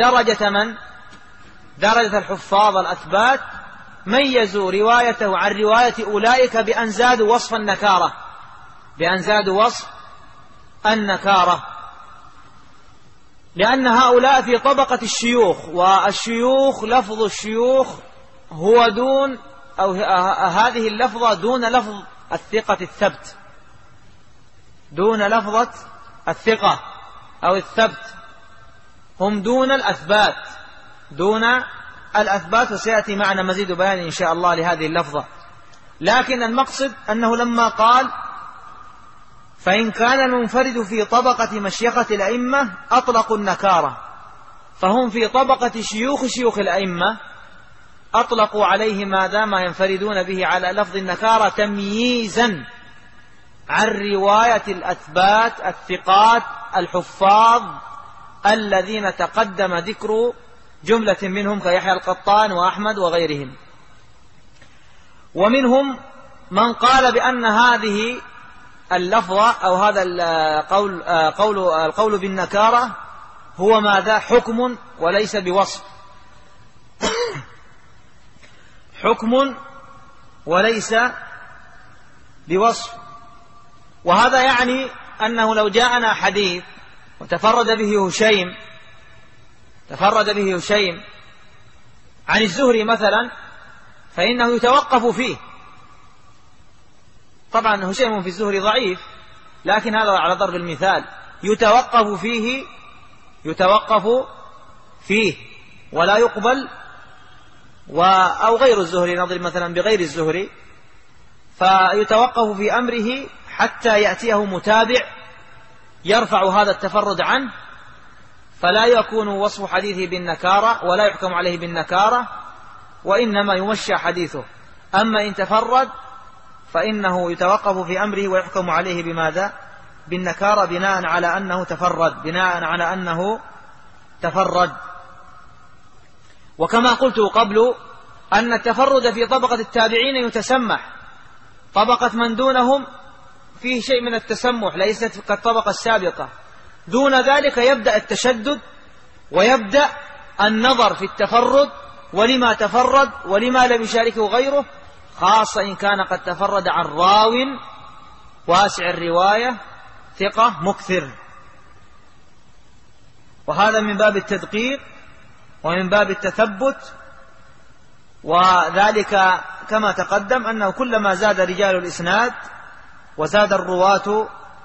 درجة الحفاظ الأثبات، ميزوا روايته عن رواية أولئك بأن زادوا وصف النكارة، لأن هؤلاء في طبقة الشيوخ، والشيوخ لفظ الشيوخ هو دون أو هذه اللفظة دون لفظ الثقة الثبت، دون لفظة الثقة أو الثبت، هم دون الأثبات، وسيأتي معنا مزيد بيان إن شاء الله لهذه اللفظة. لكن المقصد أنه لما قال فإن كان المنفرد في طبقة مشيخة الأئمة أطلقوا النكارة، فهم في طبقة شيوخ الأئمة أطلقوا عليه ما ينفردون به على لفظ النكارة تمييزا عن رواية الأثبات الثقات الحفاظ الذين تقدم ذكر جملة منهم كيحيى القطان وأحمد وغيرهم. ومنهم من قال بأن هذه اللفظة أو هذا القول بالنكارة هو ماذا؟ حكم وليس بوصف، حكم وليس بوصف. وهذا يعني أنه لو جاءنا حديث وتفرد به هشيم عن الزهري مثلا، فإنه يتوقف فيه. طبعا هشيم في الزهري ضعيف، لكن هذا على ضرب المثال، يتوقف فيه ولا يقبل، أو غير الزهري، نضرب مثلا بغير الزهري، فيتوقف في أمره حتى يأتيه متابع يرفع هذا التفرد عنه، فلا يكون وصف حديثه بالنكارة ولا يحكم عليه بالنكارة، وإنما يمشى حديثه. أما إن تفرد فإنه يتوقف في أمره ويحكم عليه بماذا؟ بالنكارة، بناء على أنه تفرد. وكما قلت قبل أن التفرد في طبقة التابعين يتسمح، طبقة من دونهم فيه شيء من التسمح، ليست كالطبقة السابقة. دون ذلك يبدأ التشدد ويبدأ النظر في التفرد، ولما تفرد ولما لم يشاركه غيره، خاصة إن كان قد تفرد عن راو واسع الرواية ثقة مكثر. وهذا من باب التدقيق ومن باب التثبت، وذلك كما تقدم أنه كلما زاد رجال الإسناد وزاد الرواة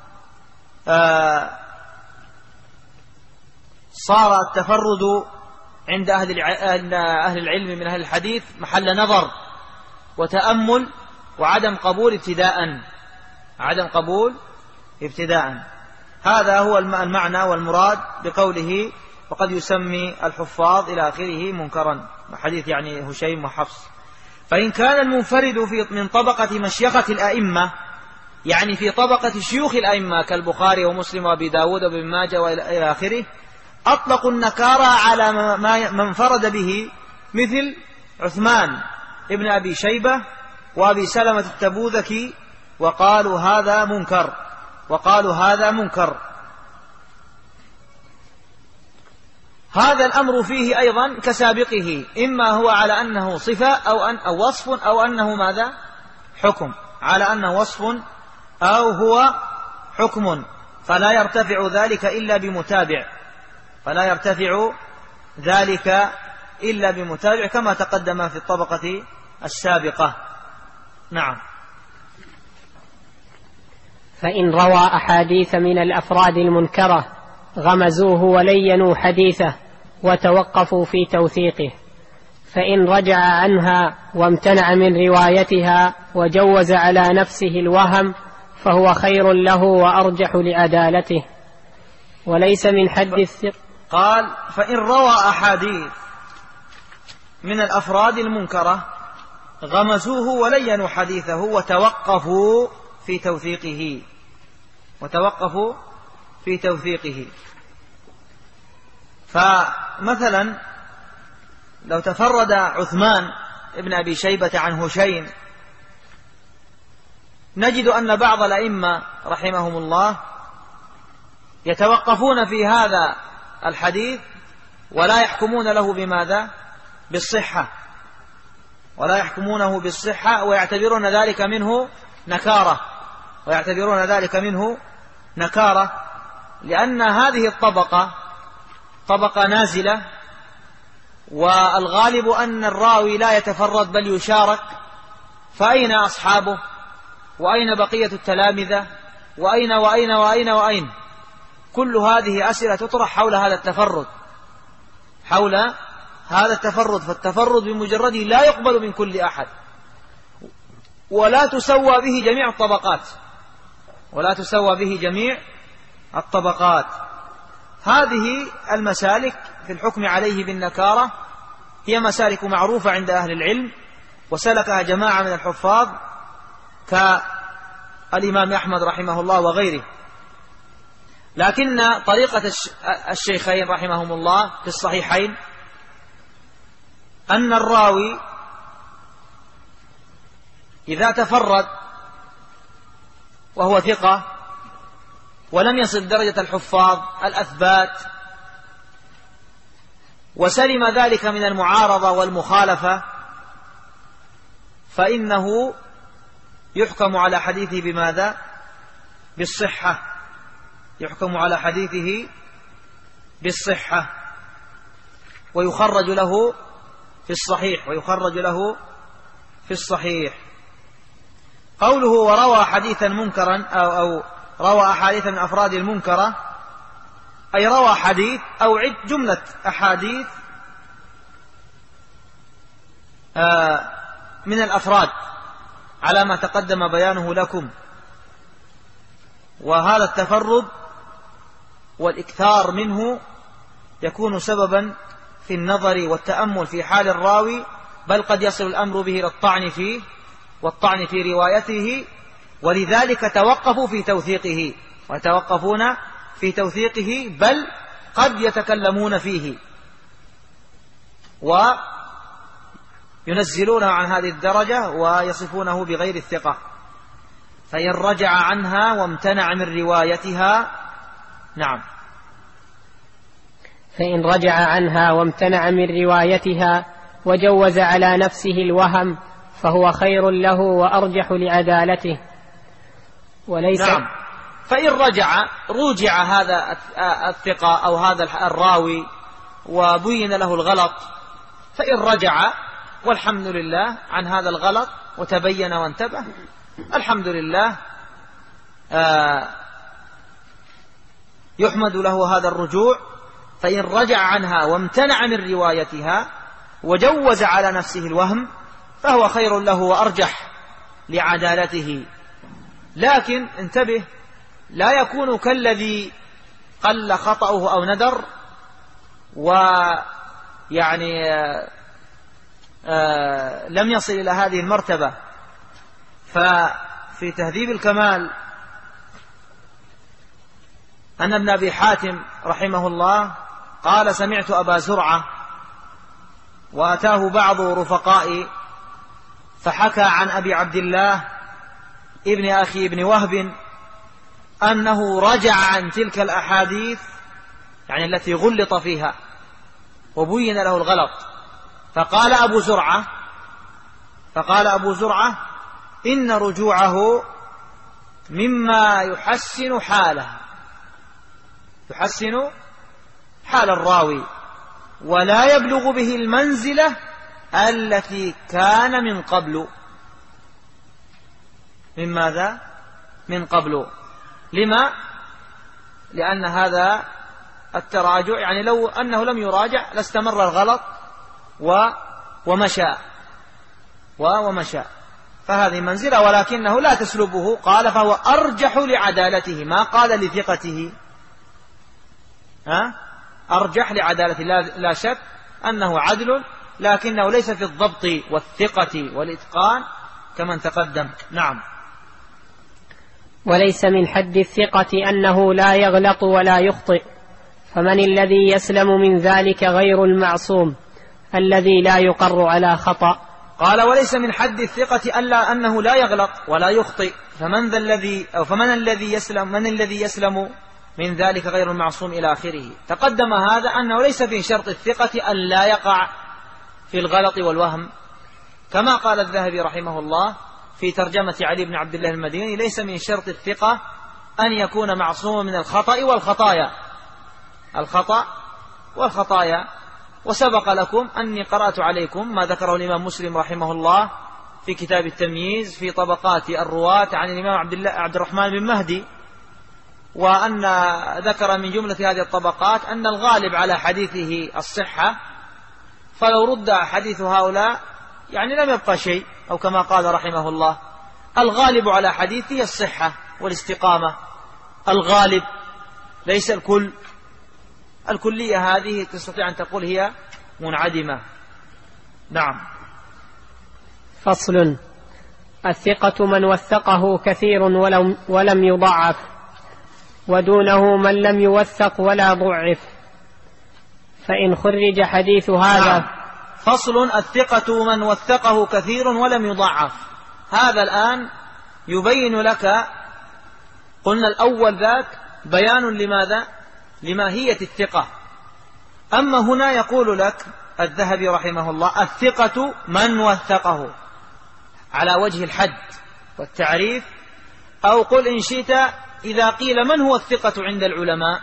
صار التفرد عند أهل العلم من أهل الحديث محل نظر وتأمل وعدم قبول ابتداء. هذا هو المعنى والمراد بقوله وقد يسمي الحفاظ إلى آخره منكرا، حديث يعني هشيم وحفص. فإن كان المنفرد من طبقة مشيخة الأئمة، يعني في طبقة شيوخ الأئمة كالبخاري ومسلم وأبي داود وابن ماجه وإلى آخره، أطلقوا النكارة على ما انفرد به، مثل عثمان ابن أبي شيبة وأبي سلمة التبوذكي، وقالوا هذا منكر. هذا الأمر فيه أيضا كسابقه، إما هو على أنه صفة أو وصف أو أنه ماذا؟ حكم، على أنه وصف أو هو حكم، فلا يرتفع ذلك إلا بمتابع كما تقدم في الطبقة السابقة. نعم. فإن روى أحاديث من الأفراد المنكرة غمزوه ولينوا حديثه وتوقفوا في توثيقه، فإن رجع عنها وامتنع من روايتها وجوز على نفسه الوهم فهو خير له وأرجح لعدالته، وليس من حد الثقة. قال فإن روى أحاديث من الأفراد المنكرة غمزوه ولينوا حديثه وتوقفوا في توثيقه. فمثلا لو تفرد عثمان ابن أبي شيبة عن هشيم، نجد أن بعض الأئمة رحمهم الله يتوقفون في هذا الحديث ولا يحكمون له بماذا؟ بالصحة، ويعتبرون ذلك منه نكارة، لأن هذه الطبقة طبقة نازلة، والغالب أن الراوي لا يتفرد بل يشارك، فأين أصحابه؟ وأين بقية التلامذة؟ وأين؟ كل هذه أسئلة تطرح حول هذا التفرد، فالتفرد بمجرده لا يقبل من كل أحد، ولا تسوى به جميع الطبقات. هذه المسالك في الحكم عليه بالنكارة هي مسالك معروفة عند أهل العلم، وسلكها جماعة من الحفاظ كالإمام أحمد رحمه الله وغيره. لكن طريقة الشيخين رحمهم الله في الصحيحين أن الراوي إذا تفرد وهو ثقة ولم يصل درجة الحفاظ الأثبات وسلم ذلك من المعارضة والمخالفة، فإنه يحكم على حديثه بماذا؟ بالصحة، ويخرج له في الصحيح. قوله وروى حديثا منكرا أو روى أحاديث من أفراد المنكرة، أي روى حديث أو جملة أحاديث من الأفراد على ما تقدم بيانه لكم. وهذا التفرد والإكثار منه يكون سببا في النظر والتأمل في حال الراوي، بل قد يصل الأمر به إلى الطعن فيه والطعن في روايته، ولذلك توقفوا في توثيقه بل قد يتكلمون فيه وينزلونه عن هذه الدرجة ويصفونه بغير الثقة. فإن رجع عنها وامتنع من روايتها، نعم، فإن رجع عنها وامتنع من روايتها وجوز على نفسه الوهم فهو خير له وأرجح لعدالته، وليس نعم. فإن رجع هذا الثقة أو هذا الراوي وبين له الغلط، فإن رجع والحمد لله عن هذا الغلط وتبين وانتبه، الحمد لله، يحمد له هذا الرجوع، فإن رجع عنها وامتنع من روايتها وجوز على نفسه الوهم فهو خير له وأرجح لعدالته. لكن انتبه، لا يكون كالذي قل خطأه أو ندر ويعني لم يصل إلى هذه المرتبة. ففي تهذيب الكمال أن ابن أبي حاتم رحمه الله قال: سمعت أبا زرعة وأتاه بعض رفقائي فحكى عن أبي عبد الله ابن أخي ابن وهب أنه رجع عن تلك الأحاديث، يعني التي غلط فيها وبين له الغلط. فقال أبو زرعة إن رجوعه مما يحسن حال الراوي ولا يبلغ به المنزلة التي كان من قبل. من ماذا؟ من قبل. لما؟ لأن هذا التراجع يعني لو أنه لم يراجع لاستمر الغلط ومشى، فهذه منزلة ولكنه لا تسلبه. قال: فهو أرجح لعدالته، ما قال لثقته، أرجح لعدالته، لا شك أنه عدل، لكنه ليس في الضبط والثقة والإتقان كمن تقدم. نعم. وليس من حد الثقة أنه لا يغلط ولا يخطئ، فمن الذي يسلم من ذلك غير المعصوم الذي لا يقر على خطأ. قال: وليس من حد الثقة ألا أنه لا يغلط ولا يخطئ، فمن الذي يسلم من ذلك غير المعصوم إلى آخره. تقدم هذا أنه ليس في شرط الثقة أن لا يقع في الغلط والوهم، كما قال الذهبي رحمه الله في ترجمة علي بن عبد الله المديني: ليس من شرط الثقة أن يكون معصوما من الخطأ والخطايا. وسبق لكم أني قرأت عليكم ما ذكره الإمام مسلم رحمه الله في كتاب التمييز في طبقات الرواة عن الإمام عبد الرحمن بن مهدي، وأن ذكر من جملة هذه الطبقات أن الغالب على حديثه الصحة، فلو رد حديث هؤلاء يعني لم يبقى شيء، أو كما قال رحمه الله: الغالب على حديثه الصحة والاستقامة، الغالب ليس الكل. الكلية هذه تستطيع أن تقول هي منعدمة. نعم. فصل: الثقة من وثقه كثير ولم يضعف، ودونه من لم يوثق ولا ضعف، فإن خرج حديث هذا. فصل: الثقة من وثقه كثير ولم يضعف. هذا الآن يبين لك، قلنا الأول ذاك بيان لماذا؟ لماهية الثقة. أما هنا يقول لك الذهبي رحمه الله: الثقة من وثقه، على وجه الحد والتعريف، أو قل إن شئت إذا قيل من هو الثقة عند العلماء،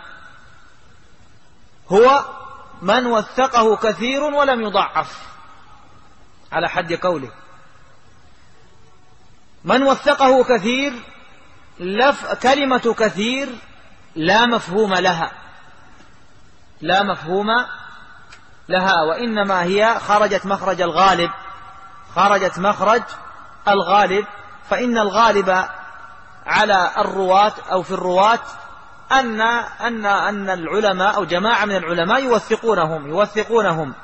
هو من وثقه كثير ولم يضعف، على حد قوله. من وثقه كثير، كلمة كثير لا مفهوم لها، وإنما هي خرجت مخرج الغالب، فإن الغالب على الرواة أو في الرواة أن العلماء أو جماعة من العلماء يوثقونهم،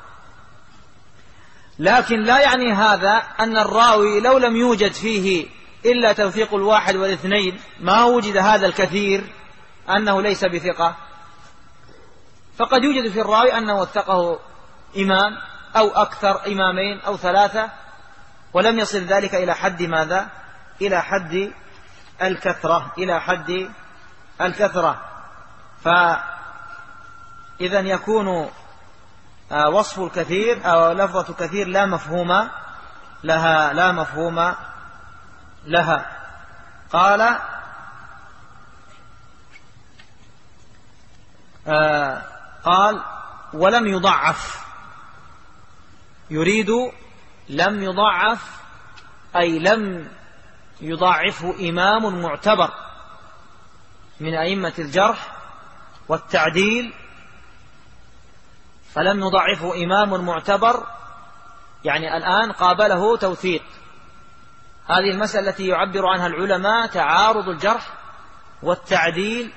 لكن لا يعني هذا أن الراوي لو لم يوجد فيه إلا توثيق الواحد والاثنين، ما وجد هذا الكثير، أنه ليس بثقة. فقد يوجد في الراوي أنه وثقه إمام أو أكثر، إمامين أو ثلاثة، ولم يصل ذلك إلى حد ماذا؟ إلى حد الكثرة. فإذا يكون وصف الكثير أو لفظة كثير لا مفهوم لها. قال ولم يضعف، يريد لم يضعف أي لم يضاعفه إمام معتبر، من أئمة الجرح والتعديل فلم يضعفه إمام معتبر، يعني الآن قابله توثيق. هذه المسألة التي يعبر عنها العلماء تعارض الجرح والتعديل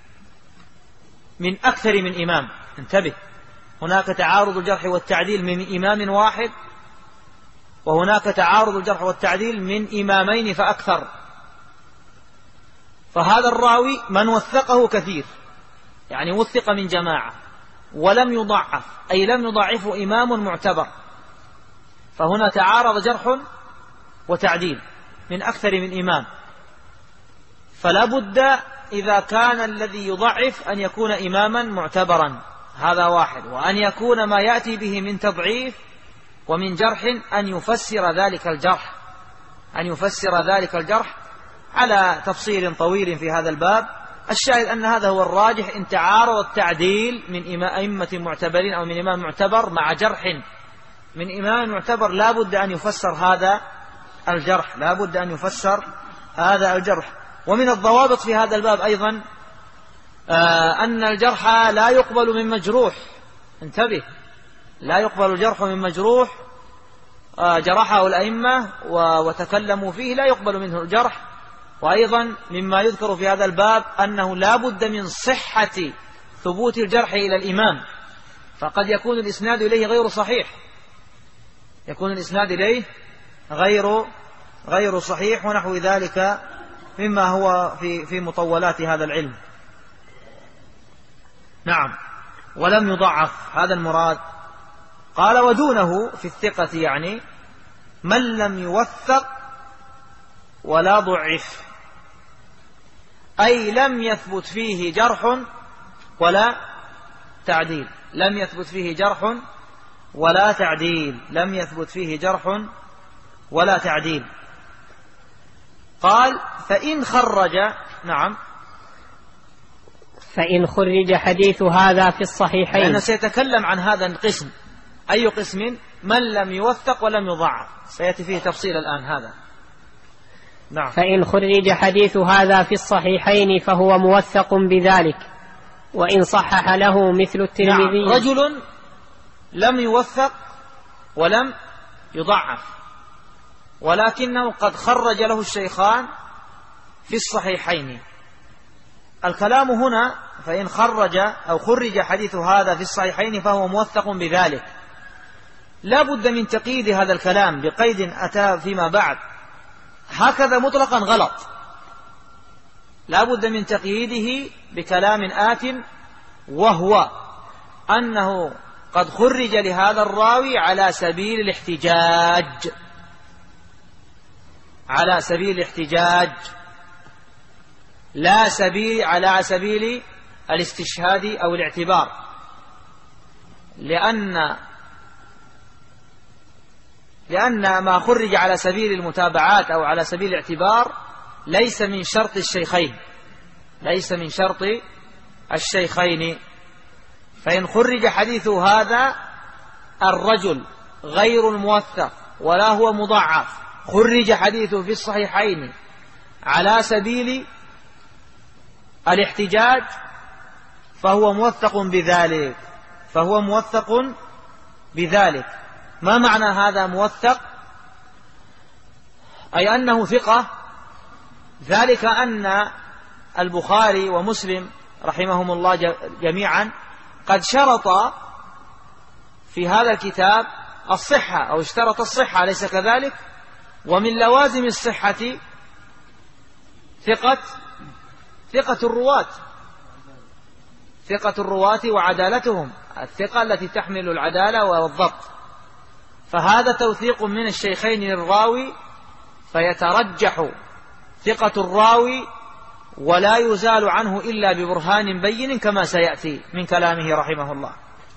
من أكثر من إمام. انتبه، هناك تعارض الجرح والتعديل من إمام واحد، وهناك تعارض الجرح والتعديل من إمامين فأكثر. فهذا الراوي من وثقه كثير، يعني وثق من جماعة ولم يضعف، أي لم يضعفه إمام معتبر، فهنا تعارض جرح وتعديل من أكثر من إمام. فلا بد إذا كان الذي يضعف أن يكون إماما معتبرا، هذا واحد، وأن يكون ما يأتي به من تضعيف ومن جرح أن يفسر ذلك الجرح على تفصيل طويل في هذا الباب. الشاهد أن هذا هو الراجح، إن تعارض التعديل من أئمة معتبرين أو من إمام معتبر مع جرح من إمام معتبر لا بد أن يفسر هذا الجرح. ومن الضوابط في هذا الباب أيضا أن الجرح لا يقبل من مجروح. انتبه، لا يقبل الجرح من مجروح جرحه الأئمة وتكلموا فيه، لا يقبل منه الجرح. وأيضا مما يذكر في هذا الباب أنه لا بد من صحة ثبوت الجرح إلى الإمام، فقد يكون الإسناد إليه غير صحيح ونحو ذلك مما هو في مطولات هذا العلم. نعم، ولم يضعف، هذا المراد. قال ودونه في الثقة، يعني من لم يوثق ولا ضعف، أي لم يثبت فيه جرح ولا تعديل. لم يثبت فيه جرح ولا تعديل. قال فإن خرج، نعم، فإن خرج حديث هذا في الصحيحين، لأنه سيتكلم عن هذا القسم. أي قسم؟ من لم يوثق ولم يضعف، سيأتي فيه تفصيل الآن هذا. نعم. فإن خرج حديث هذا في الصحيحين فهو موثق بذلك، وإن صحح له مثل الترمذي. نعم. رجل لم يوثق ولم يضعف، ولكنه قد خرج له الشيخان في الصحيحين. الكلام هنا فإن خرج حديث هذا في الصحيحين فهو موثق بذلك. لا بد من تقييد هذا الكلام بقيد أتى فيما بعد، هكذا مطلقا غلط. لا بد من تقييده بكلام آت، وهو أنه قد خرج لهذا الراوي على سبيل الاحتجاج، لا على سبيل الاستشهاد أو الاعتبار، لأن ما خرج على سبيل المتابعات أو على سبيل الاعتبار ليس من شرط الشيخين. فإن خرج حديث هذا الرجل غير الموثق ولا هو مضعف، خرج حديثه في الصحيحين على سبيل الاحتجاج فهو موثق بذلك. ما معنى هذا موثق؟ أي أنه ثقة. ذلك أن البخاري ومسلم رحمهم الله جميعا قد شرط في هذا الكتاب الصحة، أو اشترط الصحة، أليس كذلك؟ ومن لوازم الصحة ثقة الرواة وعدالتهم، الثقة التي تحمل العدالة والضبط. فهذا توثيق من الشيخين للراوي، فيترجح ثقة الراوي ولا يزال عنه إلا ببرهان بين كما سيأتي من كلامه رحمه الله.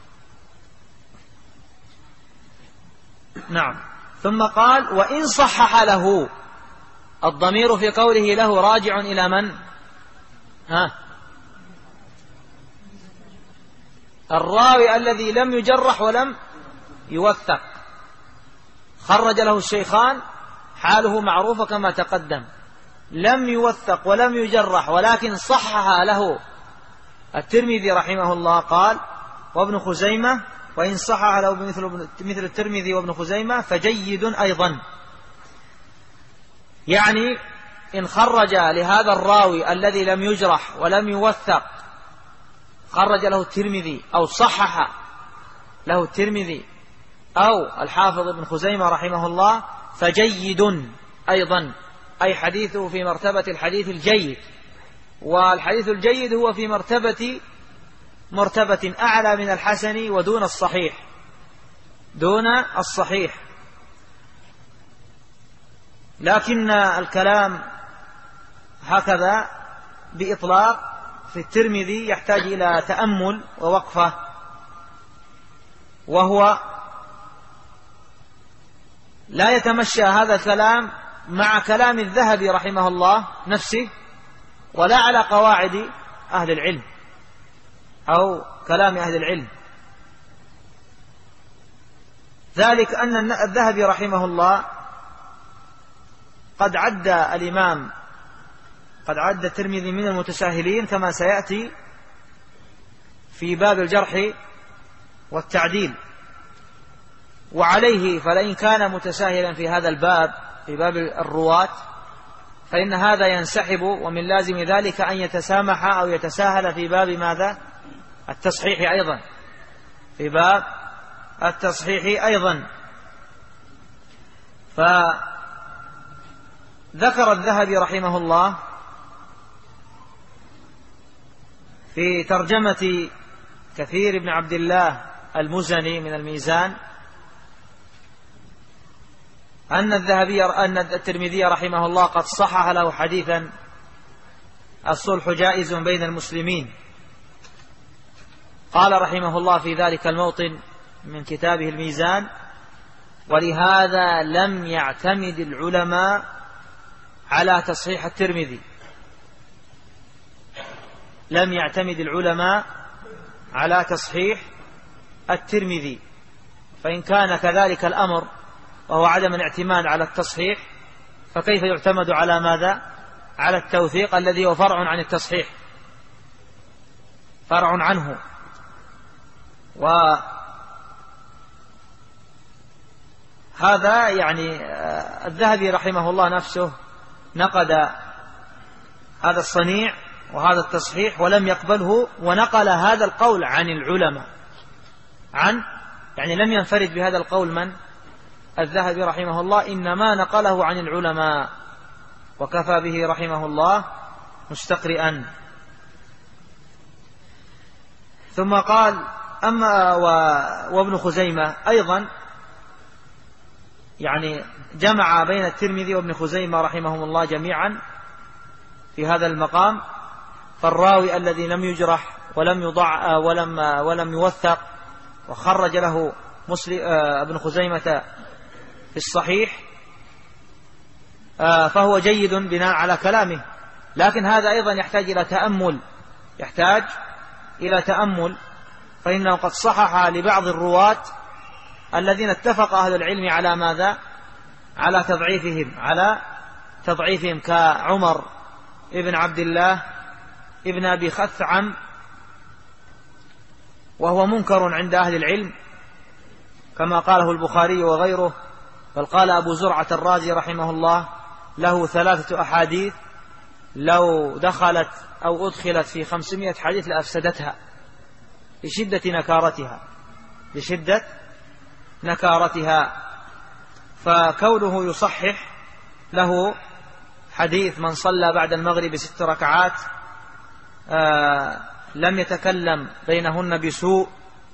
نعم. ثم قال وإن صحح له، الضمير في قوله له راجع إلى من؟ الراوي الذي لم يجرح ولم يوثق، خرج له الشيخان، حاله معروفة كما تقدم. لم يوثق ولم يجرح ولكن صحح له الترمذي رحمه الله قال وابن خزيمة وإن صحح له مثل الترمذي وابن خزيمة فجيد أيضا. يعني إن خرج لهذا الراوي الذي لم يجرح ولم يوثق خرج له الترمذي أو صحح له الترمذي أو الحافظ ابن خزيمة رحمه الله فجيد أيضا، أي حديثه في مرتبة الحديث الجيد، والحديث الجيد هو في مرتبة أعلى من الحسن ودون الصحيح، دون الصحيح. لكن الكلام هكذا بإطلاق في الترمذي يحتاج إلى تأمل ووقفة، وهو لا يتمشى هذا الكلام مع كلام الذهبي رحمه الله نفسه ولا على قواعد أهل العلم أو كلام أهل العلم. ذلك أن الذهبي رحمه الله قد عد الترمذي من المتساهلين كما سيأتي في باب الجرح والتعديل، وعليه فلئن كان متساهلا في هذا الباب في باب الرواة فإن هذا ينسحب، ومن لازم ذلك أن يتسامح أو يتساهل في باب ماذا؟ التصحيح أيضا، في باب التصحيح أيضا. فذكر الذهبي رحمه الله في ترجمة كثير بن عبد الله المزني من الميزان أن الترمذي رحمه الله قد صحح له حديثا الصلح جائز بين المسلمين. قال رحمه الله في ذلك الموطن من كتابه الميزان: ولهذا لم يعتمد العلماء على تصحيح الترمذي، لم يعتمد العلماء على تصحيح الترمذي. فإن كان كذلك الأمر وهو عدم الاعتماد على التصحيح فكيف يعتمد على ماذا؟ على التوثيق الذي هو فرع عن التصحيح، فرع عنه. وهذا يعني الذهبي رحمه الله نفسه نقد هذا الصنيع وهذا التصحيح ولم يقبله، ونقل هذا القول عن العلماء، يعني لم ينفرد بهذا القول من؟ الذهبي رحمه الله، إنما نقله عن العلماء، وكفى به رحمه الله مستقرئا. ثم قال: أما وابن خزيمة أيضا يعني جمع بين الترمذي وابن خزيمة رحمهم الله جميعا في هذا المقام. فالراوي الذي لم يجرح ولم يضع ولم يوثق وخرج له ابن خزيمة في الصحيح فهو جيد بناء على كلامه، لكن هذا أيضا يحتاج إلى تأمل، فإنه قد صحح لبعض الرواة الذين اتفق أهل العلم على ماذا؟ على تضعيفهم كعمر ابن عبد الله ابن أبي خثعم، وهو منكر عند أهل العلم كما قاله البخاري وغيره. بل قال أبو زرعة الرازي رحمه الله: له 3 أحاديث لو دخلت أو أدخلت في 500 حديث لأفسدتها لشدة نكارتها. فكونه يصحح له حديث من صلى بعد المغرب 6 ركعات لم يتكلم بينهن بسوء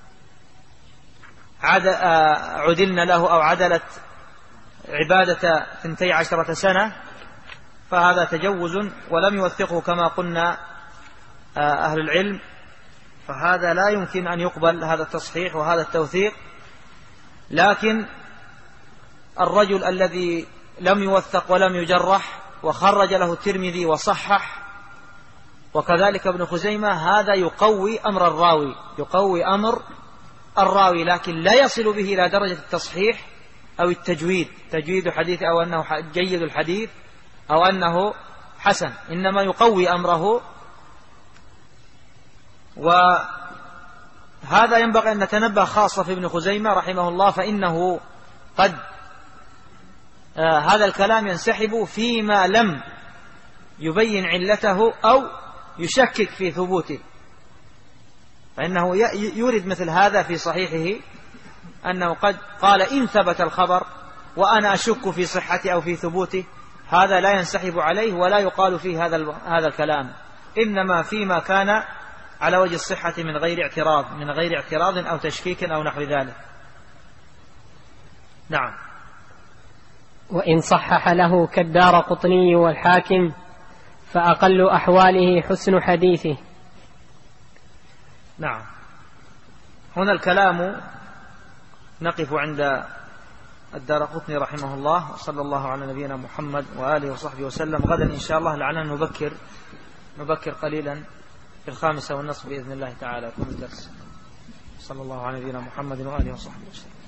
عدلن له أو عدلت عبادة 12 سنة، فهذا تجوز ولم يوثقه كما قلنا أهل العلم، فهذا لا يمكن أن يقبل هذا التصحيح وهذا التوثيق. لكن الرجل الذي لم يوثق ولم يجرح وخرج له الترمذي وصحح وكذلك ابن خزيمة، هذا يقوي أمر الراوي، لكن لا يصل به إلى درجة التصحيح أو تجويد حديث، أو أنه جيد الحديث، أو أنه حسن، إنما يقوي أمره. وهذا ينبغي أن نتنبه خاصة في ابن خزيمة رحمه الله، فإنه قد هذا الكلام ينسحب فيما لم يبين علته أو يشكك في ثبوته، فإنه يورد مثل هذا في صحيحه أنه قد قال إن ثبت الخبر وأنا أشك في صحته أو في ثبوته، هذا لا ينسحب عليه ولا يقال فيه هذا الكلام، إنما فيما كان على وجه الصحة من غير اعتراض أو تشكيك أو نحو ذلك. نعم. وإن صحح له كالدارقطني والحاكم فأقل أحواله حسن حديثه. نعم. هنا الكلام نقف عند الدارقطني رحمه الله، وصلى الله على نبينا محمد وآله وصحبه وسلم. غدا إن شاء الله لعلنا نبكر قليلا في 5:30 بإذن الله تعالى يكون الدرس. صلى الله على نبينا محمد وآله وصحبه وسلم.